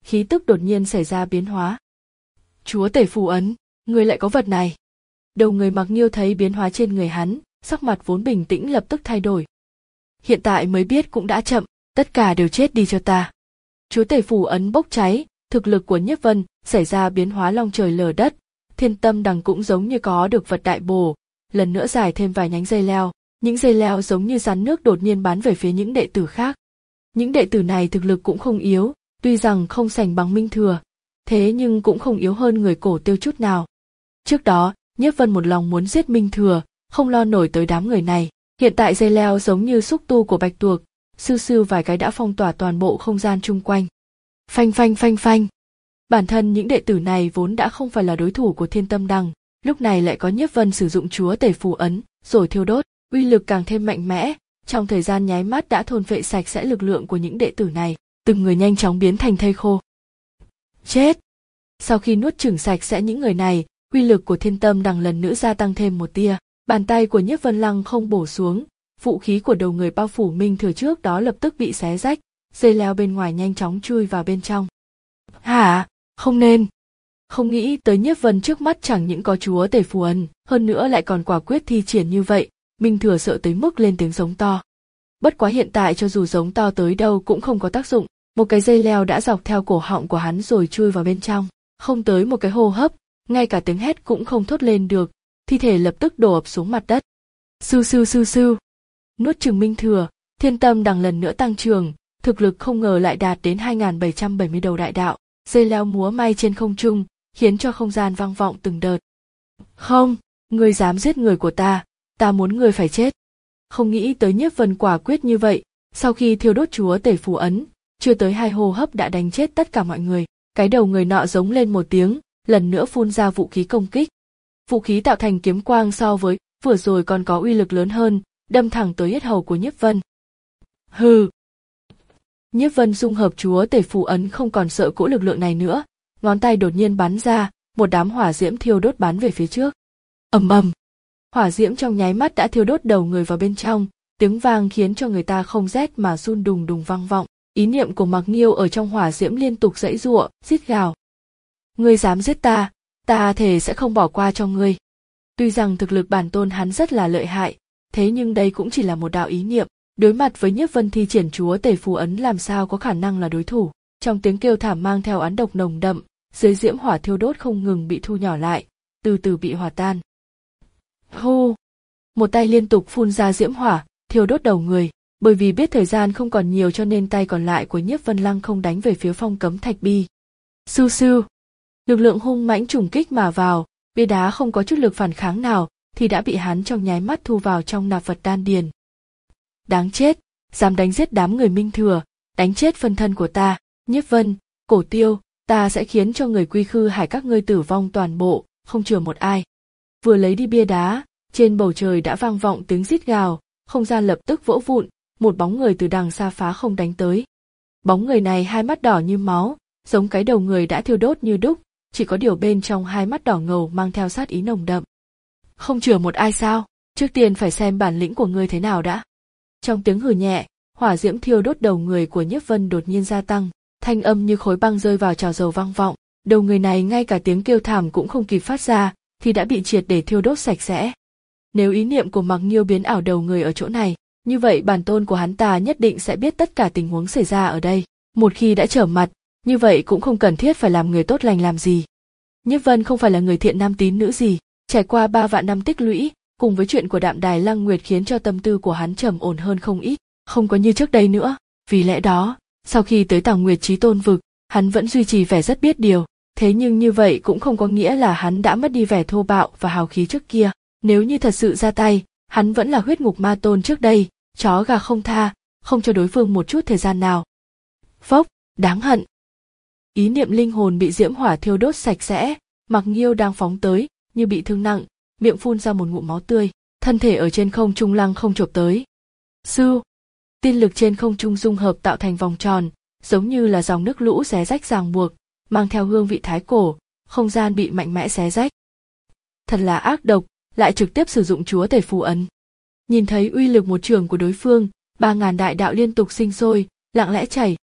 khí tức đột nhiên xảy ra biến hóa. Chúa tể phù ấn, người lại có vật này. Đầu người Mặc Nghiêu thấy biến hóa trên người hắn, sắc mặt vốn bình tĩnh lập tức thay đổi. Hiện tại mới biết cũng đã chậm, tất cả đều chết đi cho ta. Chúa tể phù ấn bốc cháy, thực lực của Nhiếp Vân xảy ra biến hóa long trời lở đất, Thiên Tâm Đằng cũng giống như có được vật đại bổ, lần nữa dài thêm vài nhánh dây leo, những dây leo giống như rắn nước đột nhiên bắn về phía những đệ tử khác. Những đệ tử này thực lực cũng không yếu, tuy rằng không sành bằng Minh Thừa, thế nhưng cũng không yếu hơn người Cổ Tiêu chút nào. Trước đó, Nhiếp Vân một lòng muốn giết Minh Thừa, không lo nổi tới đám người này, hiện tại dây leo giống như xúc tu của bạch tuộc, sưu sưu vài cái đã phong tỏa toàn bộ không gian chung quanh. Phanh phanh phanh phanh. Bản thân những đệ tử này vốn đã không phải là đối thủ của Thiên Tâm Đằng, lúc này lại có Nhiếp Vân sử dụng chúa tể phù ấn, rồi thiêu đốt, uy lực càng thêm mạnh mẽ, trong thời gian nháy mắt đã thôn phệ sạch sẽ lực lượng của những đệ tử này, từng người nhanh chóng biến thành thây khô. Chết! Sau khi nuốt chửng sạch sẽ những người này, uy lực của Thiên Tâm Đằng lần nữa gia tăng thêm một tia, bàn tay của Nhiếp Vân Lăng không bổ xuống, vũ khí của đầu người bao phủ Minh Thừa trước đó lập tức bị xé rách, dây leo bên ngoài nhanh chóng chui vào bên trong. Hả? Không nên! Không nghĩ tới Nhiếp Vân trước mắt chẳng những có chúa tể phù ấn, hơn nữa lại còn quả quyết thi triển như vậy, Minh Thừa sợ tới mức lên tiếng giống to. Bất quá hiện tại cho dù giống to tới đâu cũng không có tác dụng, một cái dây leo đã dọc theo cổ họng của hắn rồi chui vào bên trong, không tới một cái hô hấp, ngay cả tiếng hét cũng không thốt lên được, thi thể lập tức đổ ập xuống mặt đất. Sưu sưu sưu sưu. Nuốt chửng Minh Thừa, Thiên Tâm Đằng lần nữa tăng trưởng, thực lực không ngờ lại đạt đến hai nghìn bảy trăm bảy mươi đầu đại đạo, dây leo múa may trên không trung, khiến cho không gian vang vọng từng đợt. Không, ngươi dám giết người của ta, ta muốn ngươi phải chết. Không nghĩ tới Nhiếp Vân quả quyết như vậy, sau khi thiêu đốt chúa tể phù ấn, chưa tới hai hô hấp đã đánh chết tất cả mọi người, cái đầu người nọ giống lên một tiếng, lần nữa phun ra vũ khí công kích. Vũ khí tạo thành kiếm quang so với vừa rồi còn có uy lực lớn hơn, đâm thẳng tới yết hầu của Nhiếp Vân. Hừ. Nhiếp Vân dung hợp chúa tể phù ấn không còn sợ cỗ lực lượng này nữa, ngón tay đột nhiên bắn ra, một đám hỏa diễm thiêu đốt bắn về phía trước. Ầm ầm. Hỏa diễm trong nháy mắt đã thiêu đốt đầu người vào bên trong, tiếng vang khiến cho người ta không rét mà run đùng đùng vang vọng. Ý niệm của Mặc Nghiêu ở trong hỏa diễm liên tục giãy giụa, rít gào. Ngươi dám giết ta, ta thề sẽ không bỏ qua cho ngươi. Tuy rằng thực lực bản tôn hắn rất là lợi hại, thế nhưng đây cũng chỉ là một đạo ý niệm, đối mặt với Nhiếp Vân thi triển chúa tể phù ấn làm sao có khả năng là đối thủ. Trong tiếng kêu thảm mang theo oán độc nồng đậm, dưới diễm hỏa thiêu đốt không ngừng bị thu nhỏ lại, từ từ bị hòa tan. Hô! Một tay liên tục phun ra diễm hỏa, thiêu đốt đầu người, bởi vì biết thời gian không còn nhiều cho nên tay còn lại của Nhiếp Vân Lăng không đánh về phía phong cấm thạch bi. Sưu sưu! Lực lượng hung mãnh trùng kích mà vào, bia đá không có chút lực phản kháng nào, thì đã bị hắn trong nháy mắt thu vào trong nạp vật đan điền. Đáng chết, dám đánh giết đám người Minh Thừa, đánh chết phân thân của ta, Nhiếp Vân, Cổ Tiêu, ta sẽ khiến cho người Quy Khư Hải các ngươi tử vong toàn bộ, không chừa một ai. Vừa lấy đi bia đá, trên bầu trời đã vang vọng tiếng rít gào, không gian lập tức vỡ vụn, một bóng người từ đằng xa phá không đánh tới. Bóng người này hai mắt đỏ như máu, giống cái đầu người đã thiêu đốt như đúc, chỉ có điều bên trong hai mắt đỏ ngầu mang theo sát ý nồng đậm. Không chừa một ai sao, trước tiên phải xem bản lĩnh của ngươi thế nào đã. Trong tiếng hừ nhẹ, hỏa diễm thiêu đốt đầu người của Nhiếp Vân đột nhiên gia tăng, thanh âm như khối băng rơi vào chảo dầu vang vọng, đầu người này ngay cả tiếng kêu thảm cũng không kịp phát ra, thì đã bị triệt để thiêu đốt sạch sẽ. Nếu ý niệm của Mặc Nghiêu biến ảo đầu người ở chỗ này, như vậy bản tôn của hắn ta nhất định sẽ biết tất cả tình huống xảy ra ở đây. Một khi đã trở mặt, như vậy cũng không cần thiết phải làm người tốt lành làm gì. Nhiếp Vân không phải là người thiện nam tín nữ gì, trải qua ba vạn năm tích lũy, cùng với chuyện của Đạm Đài Lăng Nguyệt khiến cho tâm tư của hắn trầm ổn hơn không ít, không có như trước đây nữa. Vì lẽ đó, sau khi tới Tàng Nguyệt Chí Tôn vực, hắn vẫn duy trì vẻ rất biết điều, thế nhưng như vậy cũng không có nghĩa là hắn đã mất đi vẻ thô bạo và hào khí trước kia. Nếu như thật sự ra tay, hắn vẫn là huyết ngục ma tôn trước đây, chó gà không tha, không cho đối phương một chút thời gian nào. Phốc, đáng hận. Ý niệm linh hồn bị diễm hỏa thiêu đốt sạch sẽ, Mặc Nghiêu đang phóng tới, như bị thương nặng, miệng phun ra một ngụm máu tươi, thân thể ở trên không trung lăng không chộp tới. Sư, tiên lực trên không trung dung hợp tạo thành vòng tròn, giống như là dòng nước lũ xé rách ràng buộc, mang theo hương vị thái cổ, không gian bị mạnh mẽ xé rách. Thật là ác độc, lại trực tiếp sử dụng chúa tể phù ấn. Nhìn thấy uy lực một trường của đối phương, ba ngàn đại đạo liên tục sinh sôi, lặng lẽ chảy,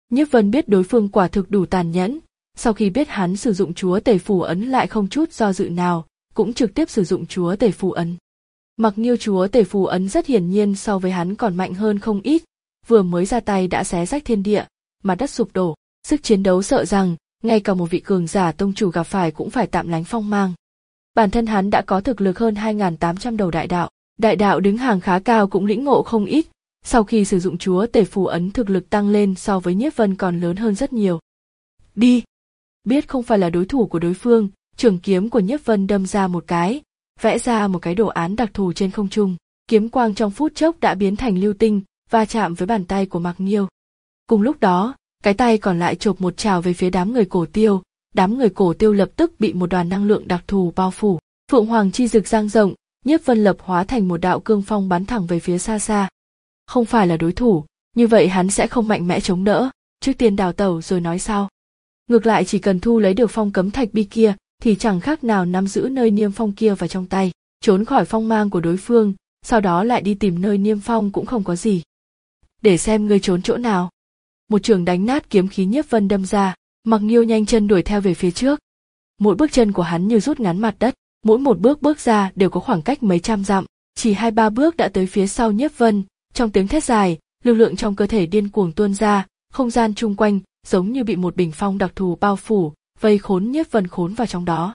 Nhiếp Vân biết đối phương quả thực đủ tàn nhẫn, sau khi biết hắn sử dụng chúa tể phù ấn lại không chút do dự nào, cũng trực tiếp sử dụng chúa tể phù ấn. Mặc Nghiêu chúa tể phù ấn rất hiển nhiên so với hắn còn mạnh hơn không ít, vừa mới ra tay đã xé rách thiên địa, mặt đất sụp đổ, sức chiến đấu sợ rằng ngay cả một vị cường giả tông chủ gặp phải cũng phải tạm lánh phong mang. Bản thân hắn đã có thực lực hơn hai nghìn tám trăm đầu đại đạo, đại đạo đứng hàng khá cao cũng lĩnh ngộ không ít, sau khi sử dụng chúa tể phù ấn thực lực tăng lên so với Nhiếp Vân còn lớn hơn rất nhiều. Đi! Biết không phải là đối thủ của đối phương, trường kiếm của Nhiếp Vân đâm ra một cái, vẽ ra một cái đồ án đặc thù trên không trung, kiếm quang trong phút chốc đã biến thành lưu tinh, va chạm với bàn tay của Mặc Nghiêu. Cùng lúc đó, cái tay còn lại chộp một trào về phía đám người Cổ Tiêu, đám người Cổ Tiêu lập tức bị một đoàn năng lượng đặc thù bao phủ. Phượng Hoàng chi dực dang rộng, Nhiếp Vân lập hóa thành một đạo cương phong bắn thẳng về phía xa xa. Không phải là đối thủ, như vậy hắn sẽ không mạnh mẽ chống đỡ, trước tiên đào tẩu rồi nói sau. Ngược lại chỉ cần thu lấy được phong cấm thạch bi kia, thì chẳng khác nào nắm giữ nơi niêm phong kia vào trong tay, trốn khỏi phong mang của đối phương, sau đó lại đi tìm nơi niêm phong cũng không có gì. Để xem ngươi trốn chỗ nào. Một trường đánh nát kiếm khí Nhiếp Vân đâm ra, Mặc Nghiêu nhanh chân đuổi theo về phía trước. Mỗi bước chân của hắn như rút ngắn mặt đất, mỗi một bước bước ra đều có khoảng cách mấy trăm dặm, chỉ hai ba bước đã tới phía sau Nhiếp Vân, trong tiếng thét dài, lực lượng trong cơ thể điên cuồng tuôn ra, không gian chung quanh giống như bị một bình phong đặc thù bao phủ, vây khốn Nhiếp Vân khốn vào trong đó.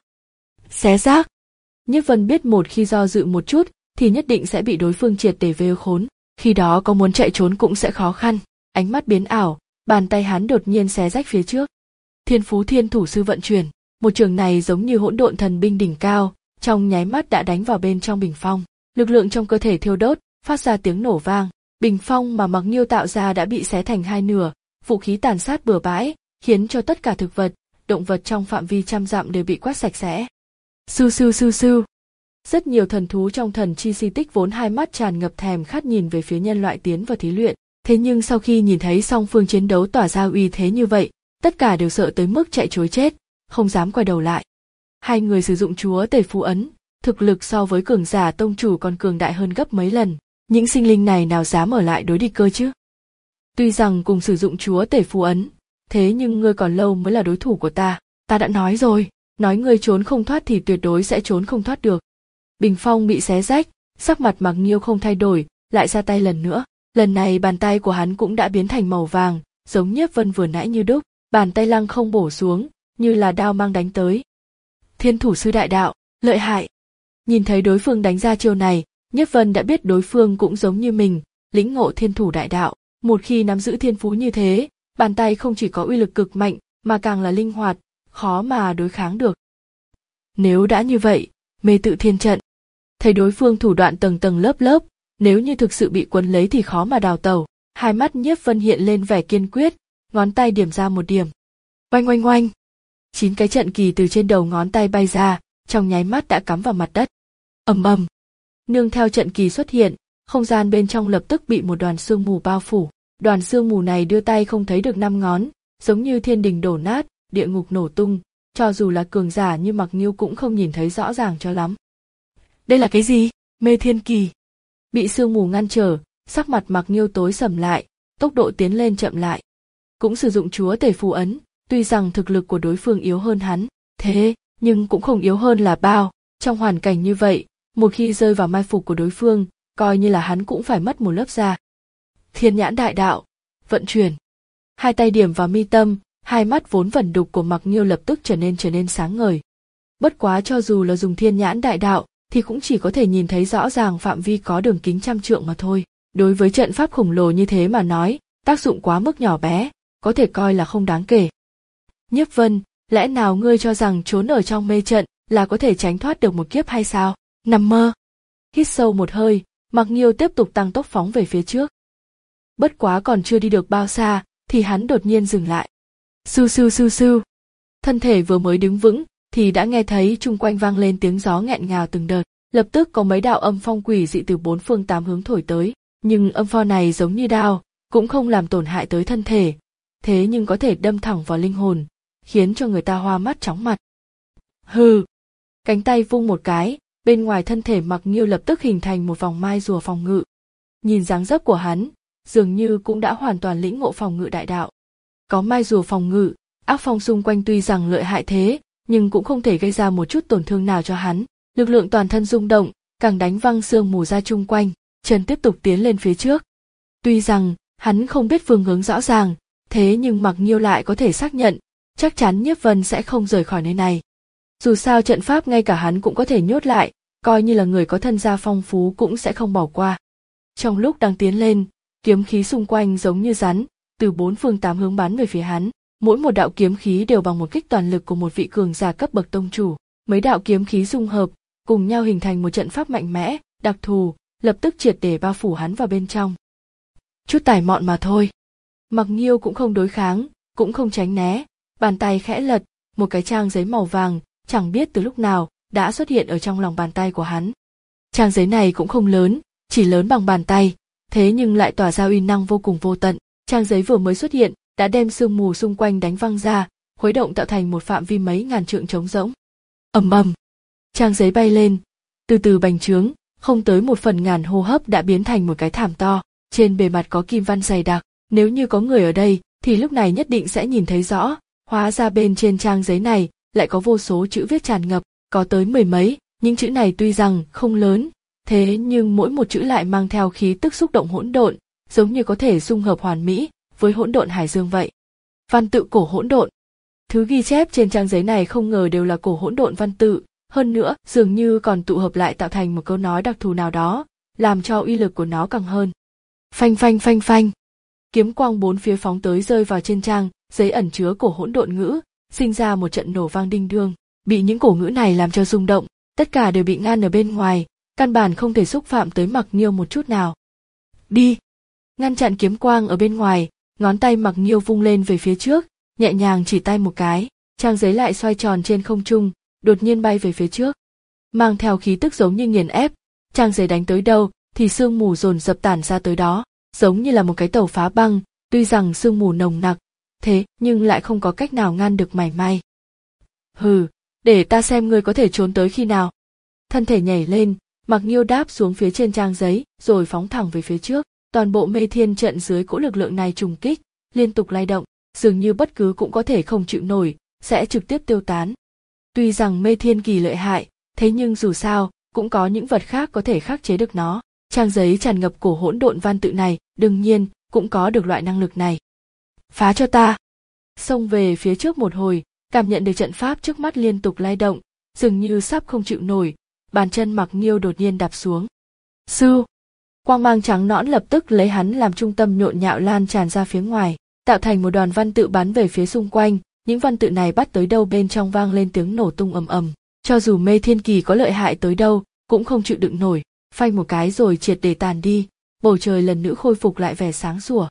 Xé rác. Nhiếp Vân biết một khi do dự một chút thì nhất định sẽ bị đối phương triệt để vây khốn, khi đó có muốn chạy trốn cũng sẽ khó khăn. Ánh mắt biến ảo, bàn tay hắn đột nhiên xé rách phía trước. Thiên Phú Thiên Thủ Sư vận chuyển, một trường này giống như hỗn độn thần binh đỉnh cao, trong nháy mắt đã đánh vào bên trong bình phong, lực lượng trong cơ thể thiêu đốt, phát ra tiếng nổ vang, bình phong mà Mặc Nghiêu tạo ra đã bị xé thành hai nửa, vũ khí tàn sát bừa bãi, khiến cho tất cả thực vật, động vật trong phạm vi trăm dặm đều bị quét sạch sẽ. Sư sư sư sư. Rất nhiều thần thú trong thần chi di tích vốn hai mắt tràn ngập thèm khát nhìn về phía nhân loại tiến vào thí luyện, thế nhưng sau khi nhìn thấy song phương chiến đấu tỏa ra uy thế như vậy, tất cả đều sợ tới mức chạy trối chết, không dám quay đầu lại. Hai người sử dụng chúa tể phù ấn, thực lực so với cường giả tông chủ còn cường đại hơn gấp mấy lần, những sinh linh này nào dám ở lại đối địch cơ chứ? Tuy rằng cùng sử dụng chúa tể phù ấn, thế nhưng ngươi còn lâu mới là đối thủ của ta, ta đã nói rồi, nói ngươi trốn không thoát thì tuyệt đối sẽ trốn không thoát được. Bình phong bị xé rách, sắc mặt Mặc Nghiêu không thay đổi, lại ra tay lần nữa, lần này bàn tay của hắn cũng đã biến thành màu vàng, giống Nhiếp Vân vừa nãy như đúc, bàn tay lăng không bổ xuống, như là đao mang đánh tới. Thiên Thủ Sư đại đạo, lợi hại. Nhìn thấy đối phương đánh ra chiêu này, Nhiếp Vân đã biết đối phương cũng giống như mình, lĩnh ngộ thiên thủ đại đạo, một khi nắm giữ thiên phú như thế, bàn tay không chỉ có uy lực cực mạnh, mà càng là linh hoạt, khó mà đối kháng được. Nếu đã như vậy, mê tự thiên trận. Thấy đối phương thủ đoạn tầng tầng lớp lớp, nếu như thực sự bị quấn lấy thì khó mà đào tẩu. Hai mắt Nhiếp Vân hiện lên vẻ kiên quyết, ngón tay điểm ra một điểm. Oanh oanh oanh. Chín cái trận kỳ từ trên đầu ngón tay bay ra, trong nháy mắt đã cắm vào mặt đất. Ầm ầm. Nương theo trận kỳ xuất hiện, không gian bên trong lập tức bị một đoàn sương mù bao phủ. Đoàn sương mù này đưa tay không thấy được năm ngón, giống như thiên đình đổ nát, địa ngục nổ tung, cho dù là cường giả như Mặc Nghiêu cũng không nhìn thấy rõ ràng cho lắm. Đây là cái gì? Mê thiên kỳ. Bị sương mù ngăn trở, sắc mặt Mặc Nghiêu tối sầm lại, tốc độ tiến lên chậm lại. Cũng sử dụng chúa tể phù ấn, tuy rằng thực lực của đối phương yếu hơn hắn, thế nhưng cũng không yếu hơn là bao. Trong hoàn cảnh như vậy, một khi rơi vào mai phục của đối phương, coi như là hắn cũng phải mất một lớp da. Thiên nhãn đại đạo, vận chuyển. Hai tay điểm vào mi tâm, hai mắt vốn vẩn đục của Mặc Nghiêu lập tức trở nên trở nên sáng ngời. Bất quá cho dù là dùng thiên nhãn đại đạo, thì cũng chỉ có thể nhìn thấy rõ ràng phạm vi có đường kính trăm trượng mà thôi. Đối với trận pháp khổng lồ như thế mà nói, tác dụng quá mức nhỏ bé, có thể coi là không đáng kể. Nhiếp Vân, lẽ nào ngươi cho rằng trốn ở trong mê trận là có thể tránh thoát được một kiếp hay sao? Nằm mơ. Hít sâu một hơi, Mặc Nghiêu tiếp tục tăng tốc phóng về phía trước. Bất quá còn chưa đi được bao xa, thì hắn đột nhiên dừng lại. Sư sư sư sư. Thân thể vừa mới đứng vững, thì đã nghe thấy chung quanh vang lên tiếng gió nghẹn ngào từng đợt. Lập tức có mấy đạo âm phong quỷ dị từ bốn phương tám hướng thổi tới, nhưng âm phong này giống như đao, cũng không làm tổn hại tới thân thể, thế nhưng có thể đâm thẳng vào linh hồn, khiến cho người ta hoa mắt chóng mặt. Hừ. Cánh tay vung một cái, bên ngoài thân thể Mặc Nghiêu lập tức hình thành một vòng mai rùa phòng ngự. Nhìn dáng dấp của hắn, dường như cũng đã hoàn toàn lĩnh ngộ phòng ngự đại đạo. có mai rùa phòng ngự, ác phong xung quanh tuy rằng lợi hại thế, nhưng cũng không thể gây ra một chút tổn thương nào cho hắn. Lực lượng toàn thân rung động, càng đánh văng sương mù ra chung quanh, Trần tiếp tục tiến lên phía trước. Tuy rằng hắn không biết phương hướng rõ ràng, thế nhưng Mặc Nghiêu lại có thể xác nhận, chắc chắn Nhiếp Vân sẽ không rời khỏi nơi này. Dù sao trận pháp ngay cả hắn cũng có thể nhốt lại, coi như là người có thân gia phong phú cũng sẽ không bỏ qua. Trong lúc đang tiến lên, kiếm khí xung quanh giống như rắn, từ bốn phương tám hướng bắn về phía hắn. Mỗi một đạo kiếm khí đều bằng một kích toàn lực của một vị cường giả cấp bậc tông chủ. Mấy đạo kiếm khí dung hợp, cùng nhau hình thành một trận pháp mạnh mẽ, đặc thù, lập tức triệt để bao phủ hắn vào bên trong. Chút tài mọn mà thôi. Mặc Nghiêu cũng không đối kháng, cũng không tránh né, bàn tay khẽ lật, một cái trang giấy màu vàng, chẳng biết từ lúc nào, đã xuất hiện ở trong lòng bàn tay của hắn. Trang giấy này cũng không lớn, chỉ lớn bằng bàn tay, thế nhưng lại tỏa ra uy năng vô cùng vô tận. Trang giấy vừa mới xuất hiện, đã đem sương mù xung quanh đánh văng ra, khuấy động tạo thành một phạm vi mấy ngàn trượng trống rỗng. Ầm ầm, trang giấy bay lên, từ từ bành trướng, không tới một phần ngàn hô hấp đã biến thành một cái thảm to, trên bề mặt có kim văn dày đặc, nếu như có người ở đây thì lúc này nhất định sẽ nhìn thấy rõ, hóa ra bên trên trang giấy này lại có vô số chữ viết tràn ngập, có tới mười mấy, những chữ này tuy rằng không lớn, thế nhưng mỗi một chữ lại mang theo khí tức xúc động hỗn độn, giống như có thể dung hợp hoàn mỹ với hỗn độn hải dương vậy. Văn tự cổ hỗn độn. Thứ ghi chép trên trang giấy này không ngờ đều là cổ hỗn độn văn tự, hơn nữa dường như còn tụ hợp lại tạo thành một câu nói đặc thù nào đó, làm cho uy lực của nó càng hơn. Phanh phanh phanh phanh. Kiếm quang bốn phía phóng tới rơi vào trên trang giấy ẩn chứa cổ hỗn độn ngữ, sinh ra một trận nổ vang đinh đương, bị những cổ ngữ này làm cho rung động, tất cả đều bị ngăn ở bên ngoài, căn bản không thể xúc phạm tới Mặc Nghiêu một chút nào. Đi! Ngăn chặn kiếm quang ở bên ngoài, ngón tay Mặc Nghiêu vung lên về phía trước, nhẹ nhàng chỉ tay một cái, trang giấy lại xoay tròn trên không trung, đột nhiên bay về phía trước. Mang theo khí tức giống như nghiền ép, trang giấy đánh tới đâu thì sương mù dồn dập tản ra tới đó, giống như là một cái tàu phá băng, tuy rằng sương mù nồng nặc, thế nhưng lại không có cách nào ngăn được mảy may. Hừ, để ta xem ngươi có thể trốn tới khi nào. Thân thể nhảy lên, Mặc Nghiêu đáp xuống phía trên trang giấy, rồi phóng thẳng về phía trước. Toàn bộ Mê Thiên trận dưới cỗ lực lượng này trùng kích, liên tục lay động, dường như bất cứ cũng có thể không chịu nổi, sẽ trực tiếp tiêu tán. Tuy rằng Mê Thiên kỳ lợi hại, thế nhưng dù sao, cũng có những vật khác có thể khắc chế được nó. Trang giấy tràn ngập cổ hỗn độn văn tự này, đương nhiên, cũng có được loại năng lực này. Phá cho ta! Xông về phía trước một hồi, cảm nhận được trận pháp trước mắt liên tục lay động, dường như sắp không chịu nổi, bàn chân Mặc Nghiêu đột nhiên đạp xuống. Sư! Quang mang trắng nõn lập tức lấy hắn làm trung tâm nhộn nhạo lan tràn ra phía ngoài, tạo thành một đoàn văn tự bắn về phía xung quanh, những văn tự này bắt tới đâu bên trong vang lên tiếng nổ tung ầm ầm, cho dù Mê Thiên kỳ có lợi hại tới đâu, cũng không chịu đựng nổi, phanh một cái rồi triệt để tàn đi, bầu trời lần nữa khôi phục lại vẻ sáng sủa.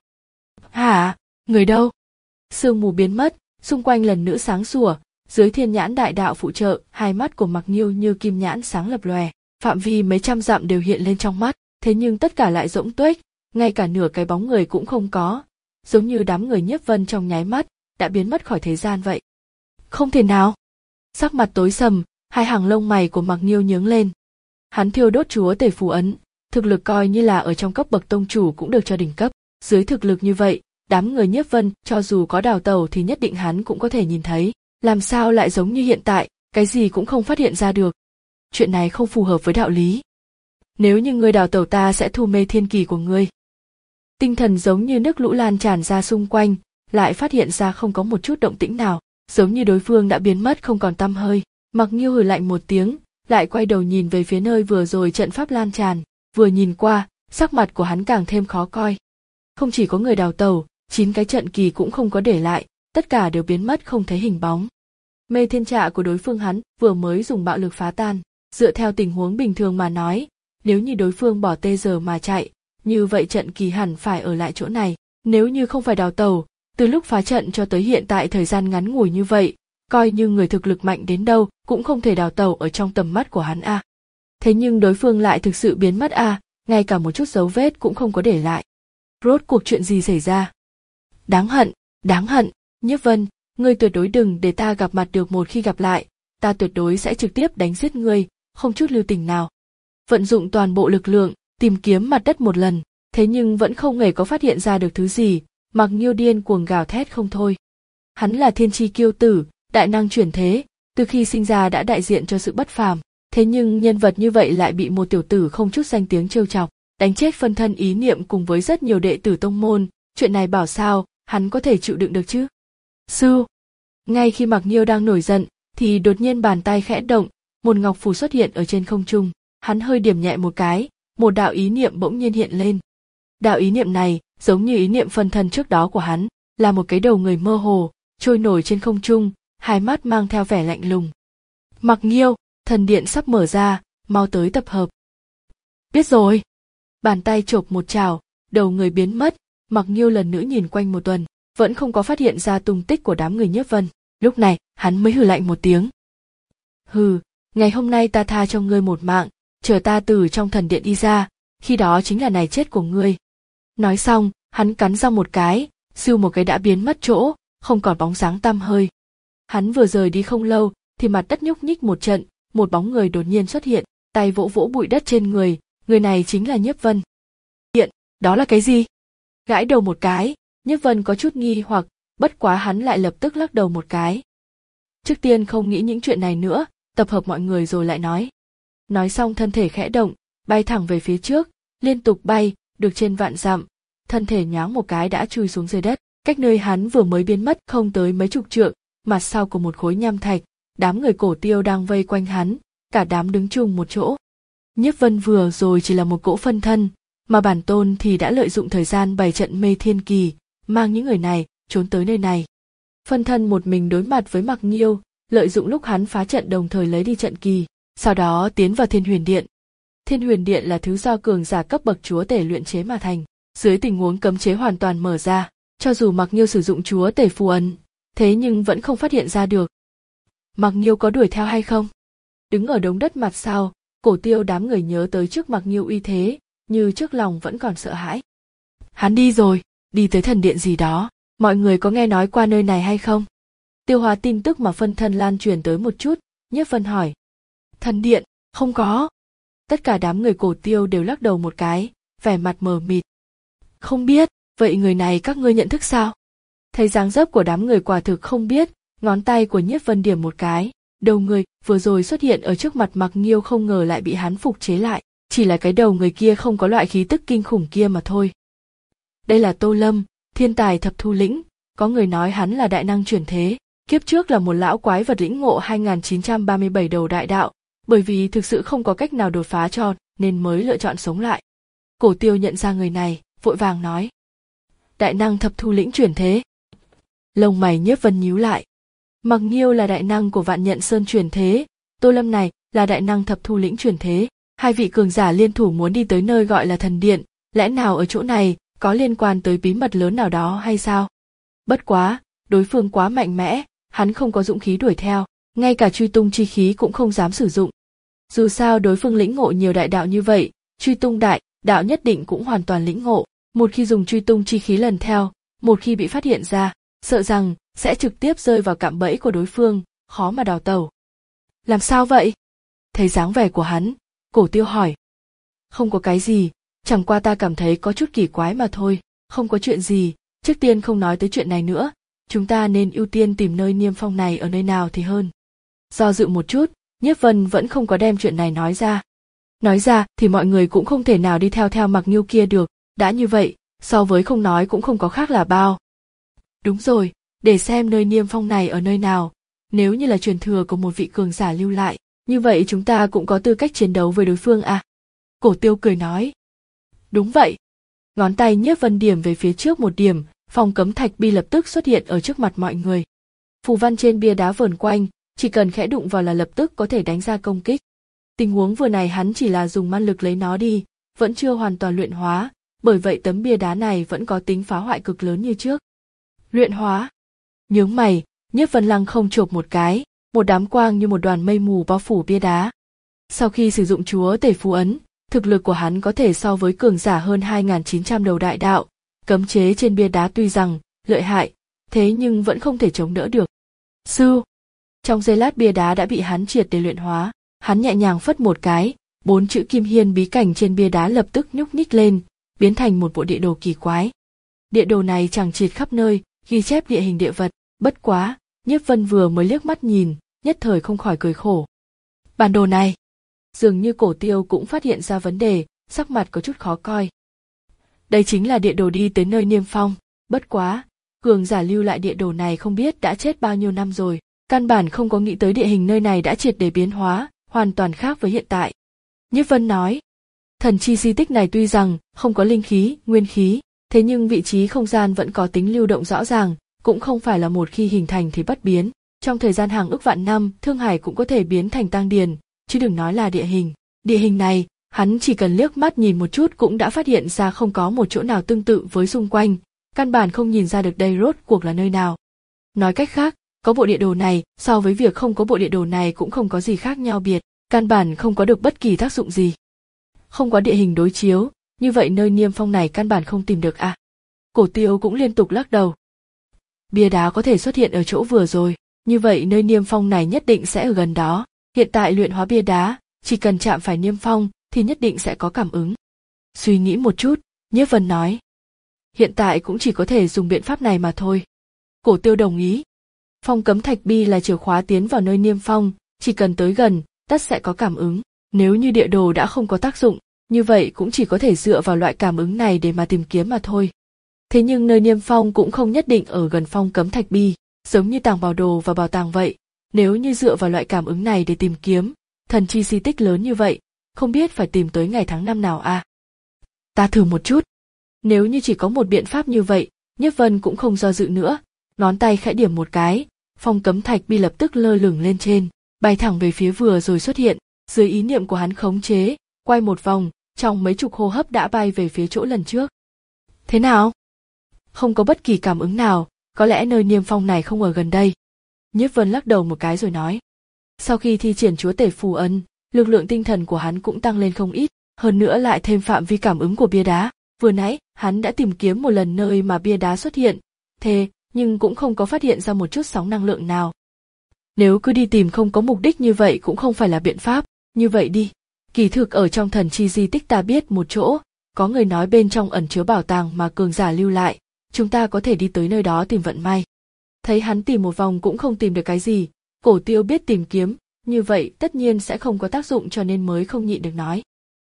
Hả? Người đâu? Sương mù biến mất, xung quanh lần nữa sáng sủa, dưới thiên nhãn đại đạo phụ trợ, hai mắt của Mặc Nghiêu như kim nhãn sáng lập lòe, phạm vi mấy trăm dặm đều hiện lên trong mắt. Thế nhưng tất cả lại rỗng tuếch, ngay cả nửa cái bóng người cũng không có, giống như đám người Nhiếp Vân trong nháy mắt đã biến mất khỏi thế gian vậy. Không thể nào! Sắc mặt tối sầm, hai hàng lông mày của Mặc Nghiêu nhướng lên. Hắn thiêu đốt chúa tể phù ấn, thực lực coi như là ở trong cấp bậc tông chủ cũng được cho đỉnh cấp. Dưới thực lực như vậy, đám người Nhiếp Vân cho dù có đào tẩu thì nhất định hắn cũng có thể nhìn thấy. Làm sao lại giống như hiện tại, cái gì cũng không phát hiện ra được. Chuyện này không phù hợp với đạo lý. Nếu như ngươi đào tẩu ta sẽ thu Mê Thiên kỳ của ngươi. Tinh thần giống như nước lũ lan tràn ra xung quanh, lại phát hiện ra không có một chút động tĩnh nào, giống như đối phương đã biến mất không còn tăm hơi. Mặc Nghiêu hừ lạnh một tiếng, lại quay đầu nhìn về phía nơi vừa rồi trận pháp lan tràn, vừa nhìn qua, sắc mặt của hắn càng thêm khó coi. Không chỉ có người đào tẩu, chín cái trận kỳ cũng không có để lại, tất cả đều biến mất không thấy hình bóng. Mê Thiên trạ của đối phương hắn vừa mới dùng bạo lực phá tan, dựa theo tình huống bình thường mà nói, nếu như đối phương bỏ tê giờ mà chạy, như vậy trận kỳ hẳn phải ở lại chỗ này. Nếu như không phải đào tẩu, từ lúc phá trận cho tới hiện tại thời gian ngắn ngủi như vậy, coi như người thực lực mạnh đến đâu cũng không thể đào tẩu ở trong tầm mắt của hắn a. À. Thế nhưng đối phương lại thực sự biến mất a, à, ngay cả một chút dấu vết cũng không có để lại. Rốt cuộc chuyện gì xảy ra? Đáng hận, đáng hận, Nhiếp Vân, ngươi tuyệt đối đừng để ta gặp mặt được, một khi gặp lại, ta tuyệt đối sẽ trực tiếp đánh giết ngươi, không chút lưu tình nào. Vận dụng toàn bộ lực lượng, tìm kiếm mặt đất một lần, thế nhưng vẫn không hề có phát hiện ra được thứ gì, Mạc Nghiêu điên cuồng gào thét không thôi. Hắn là thiên chi kiêu tử, đại năng chuyển thế, từ khi sinh ra đã đại diện cho sự bất phàm, thế nhưng nhân vật như vậy lại bị một tiểu tử không chút danh tiếng trêu chọc, đánh chết phân thân ý niệm cùng với rất nhiều đệ tử tông môn, chuyện này bảo sao hắn có thể chịu đựng được chứ? Sư! Ngay khi Mạc Nghiêu đang nổi giận, thì đột nhiên bàn tay khẽ động, một ngọc phù xuất hiện ở trên không trung, hắn hơi điểm nhẹ một cái, một đạo ý niệm bỗng nhiên hiện lên. Đạo ý niệm này giống như ý niệm phân thân trước đó của hắn, là một cái đầu người mơ hồ, trôi nổi trên không trung, hai mắt mang theo vẻ lạnh lùng. Mạc Nghiêu, thần điện sắp mở ra, mau tới tập hợp. Biết rồi. Bàn tay chộp một chảo, đầu người biến mất, Mạc Nghiêu lần nữa nhìn quanh một tuần, vẫn không có phát hiện ra tung tích của đám người Nhiếp Vân. Lúc này, hắn mới hừ lạnh một tiếng. Hừ, ngày hôm nay ta tha cho ngươi một mạng, chờ ta từ trong thần điện đi ra, khi đó chính là ngày chết của ngươi. Nói xong, hắn cắn răng một cái, siêu một cái đã biến mất chỗ, không còn bóng dáng tăm hơi. Hắn vừa rời đi không lâu, thì mặt đất nhúc nhích một trận, một bóng người đột nhiên xuất hiện, tay vỗ vỗ bụi đất trên người, người này chính là Nhiếp Vân. Điện, đó là cái gì? Gãi đầu một cái, Nhiếp Vân có chút nghi hoặc, bất quá hắn lại lập tức lắc đầu một cái. Trước tiên không nghĩ những chuyện này nữa, tập hợp mọi người rồi lại nói. Nói xong thân thể khẽ động, bay thẳng về phía trước, liên tục bay, được trên vạn dặm, thân thể nhoáng một cái đã chui xuống dưới đất, cách nơi hắn vừa mới biến mất không tới mấy chục trượng, mặt sau của một khối nham thạch, đám người Cổ Tiêu đang vây quanh hắn, cả đám đứng chung một chỗ. Nhiếp Vân vừa rồi chỉ là một cỗ phân thân, mà bản tôn thì đã lợi dụng thời gian bày trận mê thiên kỳ, mang những người này trốn tới nơi này. Phân thân một mình đối mặt với Mạc Nghiêu, lợi dụng lúc hắn phá trận đồng thời lấy đi trận kỳ, sau đó tiến vào Thiên Huyền Điện. Thiên Huyền Điện là thứ do cường giả cấp bậc chúa tể luyện chế mà thành, dưới tình huống cấm chế hoàn toàn mở ra, cho dù Mạc Nghiêu sử dụng chúa tể phù ấn, thế nhưng vẫn không phát hiện ra được. Mạc Nghiêu có đuổi theo hay không? Đứng ở đống đất mặt sau, Cổ Tiêu đám người nhớ tới trước Mạc Nghiêu uy thế, như trước lòng vẫn còn sợ hãi. Hắn đi rồi, đi tới thần điện gì đó, mọi người có nghe nói qua nơi này hay không? Tiêu hóa tin tức mà phân thân lan truyền tới một chút, Nhiếp Vân hỏi. Thần điện, không có. Tất cả đám người Cổ Tiêu đều lắc đầu một cái, vẻ mặt mờ mịt. Không biết, vậy người này các ngươi nhận thức sao? Thấy dáng dấp của đám người quả thực không biết, ngón tay của Nhiếp Vân điểm một cái, đầu người vừa rồi xuất hiện ở trước mặt Mạc Nghiêu không ngờ lại bị hắn phục chế lại, chỉ là cái đầu người kia không có loại khí tức kinh khủng kia mà thôi. Đây là Tô Lâm, thiên tài thập thu lĩnh, có người nói hắn là đại năng chuyển thế, kiếp trước là một lão quái vật lĩnh ngộ hai nghìn chín trăm ba mươi bảy đầu đại đạo, bởi vì thực sự không có cách nào đột phá cho nên mới lựa chọn sống lại. Cổ Tiêu nhận ra người này, vội vàng nói. Đại năng thập thu lĩnh chuyển thế. Lông mày Nhiếp Vân nhíu lại. Mạc Nghiêu là đại năng của Vạn Nhận Sơn chuyển thế, Tô Lâm này là đại năng thập thu lĩnh chuyển thế, hai vị cường giả liên thủ muốn đi tới nơi gọi là thần điện, lẽ nào ở chỗ này có liên quan tới bí mật lớn nào đó hay sao? Bất quá, đối phương quá mạnh mẽ, hắn không có dũng khí đuổi theo, ngay cả truy tung chi khí cũng không dám sử dụng. Dù sao đối phương lĩnh ngộ nhiều đại đạo như vậy, truy tung đại đạo nhất định cũng hoàn toàn lĩnh ngộ, một khi dùng truy tung chi khí lần theo, một khi bị phát hiện ra, sợ rằng sẽ trực tiếp rơi vào cạm bẫy của đối phương, khó mà đào tẩu. Làm sao vậy? Thấy dáng vẻ của hắn, Cổ Tiêu hỏi. Không có cái gì, chẳng qua ta cảm thấy có chút kỳ quái mà thôi, không có chuyện gì, trước tiên không nói tới chuyện này nữa, chúng ta nên ưu tiên tìm nơi niêm phong này ở nơi nào thì hơn. Do dự một chút, Nhiếp Vân vẫn không có đem chuyện này nói ra. Nói ra thì mọi người cũng không thể nào đi theo theo Mạc Nghiêu kia được, đã như vậy, so với không nói cũng không có khác là bao. Đúng rồi, để xem nơi niêm phong này ở nơi nào, nếu như là truyền thừa của một vị cường giả lưu lại, như vậy chúng ta cũng có tư cách chiến đấu với đối phương à? Cổ Tiêu cười nói. Đúng vậy. Ngón tay Nhiếp Vân điểm về phía trước một điểm, phòng cấm thạch bi lập tức xuất hiện ở trước mặt mọi người. Phù văn trên bia đá vờn quanh, chỉ cần khẽ đụng vào là lập tức có thể đánh ra công kích. Tình huống vừa này hắn chỉ là dùng man lực lấy nó đi, vẫn chưa hoàn toàn luyện hóa, bởi vậy tấm bia đá này vẫn có tính phá hoại cực lớn như trước. Luyện hóa. Nhướng mày, Nhiếp Vân lăng không chộp một cái, một đám quang như một đoàn mây mù bao phủ bia đá. Sau khi sử dụng chúa tể phù ấn, thực lực của hắn có thể so với cường giả hơn hai nghìn chín trăm đầu đại đạo, cấm chế trên bia đá tuy rằng lợi hại, thế nhưng vẫn không thể chống đỡ được. Sư. Trong giây lát bia đá đã bị hắn triệt để luyện hóa, hắn nhẹ nhàng phất một cái, bốn chữ Kim Hiên bí cảnh trên bia đá lập tức nhúc nhích lên, biến thành một bộ địa đồ kỳ quái. địa đồ này chằng chịt khắp nơi, ghi chép địa hình địa vật, bất quá, Nhiếp Vân vừa mới liếc mắt nhìn, nhất thời không khỏi cười khổ. Bản đồ này, dường như Cổ Tiêu cũng phát hiện ra vấn đề, sắc mặt có chút khó coi. Đây chính là địa đồ đi tới nơi Niêm Phong, bất quá, cường giả lưu lại địa đồ này không biết đã chết bao nhiêu năm rồi, căn bản không có nghĩ tới địa hình nơi này đã triệt để biến hóa, hoàn toàn khác với hiện tại. Nhiếp Vân nói, thần chi di tích này tuy rằng không có linh khí, nguyên khí, thế nhưng vị trí không gian vẫn có tính lưu động rõ ràng, cũng không phải là một khi hình thành thì bất biến. Trong thời gian hàng ức vạn năm, Thương Hải cũng có thể biến thành tang điền, chứ đừng nói là địa hình. Địa hình này, hắn chỉ cần liếc mắt nhìn một chút cũng đã phát hiện ra không có một chỗ nào tương tự với xung quanh, căn bản không nhìn ra được đây rốt cuộc là nơi nào. Nói cách khác, có bộ địa đồ này so với việc không có bộ địa đồ này cũng không có gì khác nhau biệt, căn bản không có được bất kỳ tác dụng gì. Không có địa hình đối chiếu, như vậy nơi Niêm Phong này căn bản không tìm được à? Cổ Tiêu cũng liên tục lắc đầu. Bia đá có thể xuất hiện ở chỗ vừa rồi, như vậy nơi Niêm Phong này nhất định sẽ ở gần đó. Hiện tại luyện hóa bia đá, chỉ cần chạm phải Niêm Phong thì nhất định sẽ có cảm ứng. Suy nghĩ một chút, Nhiếp Vân nói. Hiện tại cũng chỉ có thể dùng biện pháp này mà thôi. Cổ Tiêu đồng ý. Phong cấm thạch bi là chìa khóa tiến vào nơi Niêm Phong, chỉ cần tới gần, tất sẽ có cảm ứng. Nếu như địa đồ đã không có tác dụng, như vậy cũng chỉ có thể dựa vào loại cảm ứng này để mà tìm kiếm mà thôi. Thế nhưng nơi Niêm Phong cũng không nhất định ở gần phong cấm thạch bi, giống như tàng bảo đồ và bảo tàng vậy. Nếu như dựa vào loại cảm ứng này để tìm kiếm, thần chi di tích lớn như vậy, không biết phải tìm tới ngày tháng năm nào à? Ta thử một chút. Nếu như chỉ có một biện pháp như vậy, Nhiếp Vân cũng không do dự nữa, ngón tay khẽ điểm một cái, phong cấm thạch bi lập tức lơ lửng lên trên, bay thẳng về phía vừa rồi xuất hiện, dưới ý niệm của hắn khống chế, quay một vòng, trong mấy chục hô hấp đã bay về phía chỗ lần trước. Thế nào? Không có bất kỳ cảm ứng nào, có lẽ nơi Niêm Phong này không ở gần đây. Nhiếp Vân lắc đầu một cái rồi nói. Sau khi thi triển chúa tể phù ân, lực lượng tinh thần của hắn cũng tăng lên không ít, hơn nữa lại thêm phạm vi cảm ứng của bia đá. Vừa nãy, hắn đã tìm kiếm một lần nơi mà bia đá xuất hiện, thế nhưng cũng không có phát hiện ra một chút sóng năng lượng nào. Nếu cứ đi tìm không có mục đích như vậy cũng không phải là biện pháp, như vậy đi. Kỳ thực ở trong thần chi di tích ta biết một chỗ, có người nói bên trong ẩn chứa bảo tàng mà cường giả lưu lại, chúng ta có thể đi tới nơi đó tìm vận may. Thấy hắn tìm một vòng cũng không tìm được cái gì, Cổ Tiêu biết tìm kiếm, như vậy tất nhiên sẽ không có tác dụng cho nên mới không nhịn được nói.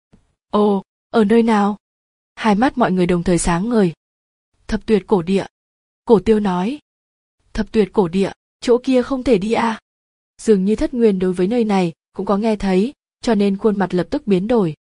Ồ, ở nơi nào? Hai mắt mọi người đồng thời sáng ngời. Thập tuyệt cổ địa. Cổ Tiêu nói. Thập tuyệt cổ địa, chỗ kia không thể đi à? Dường như Thất Nguyên đối với nơi này cũng có nghe thấy, cho nên khuôn mặt lập tức biến đổi.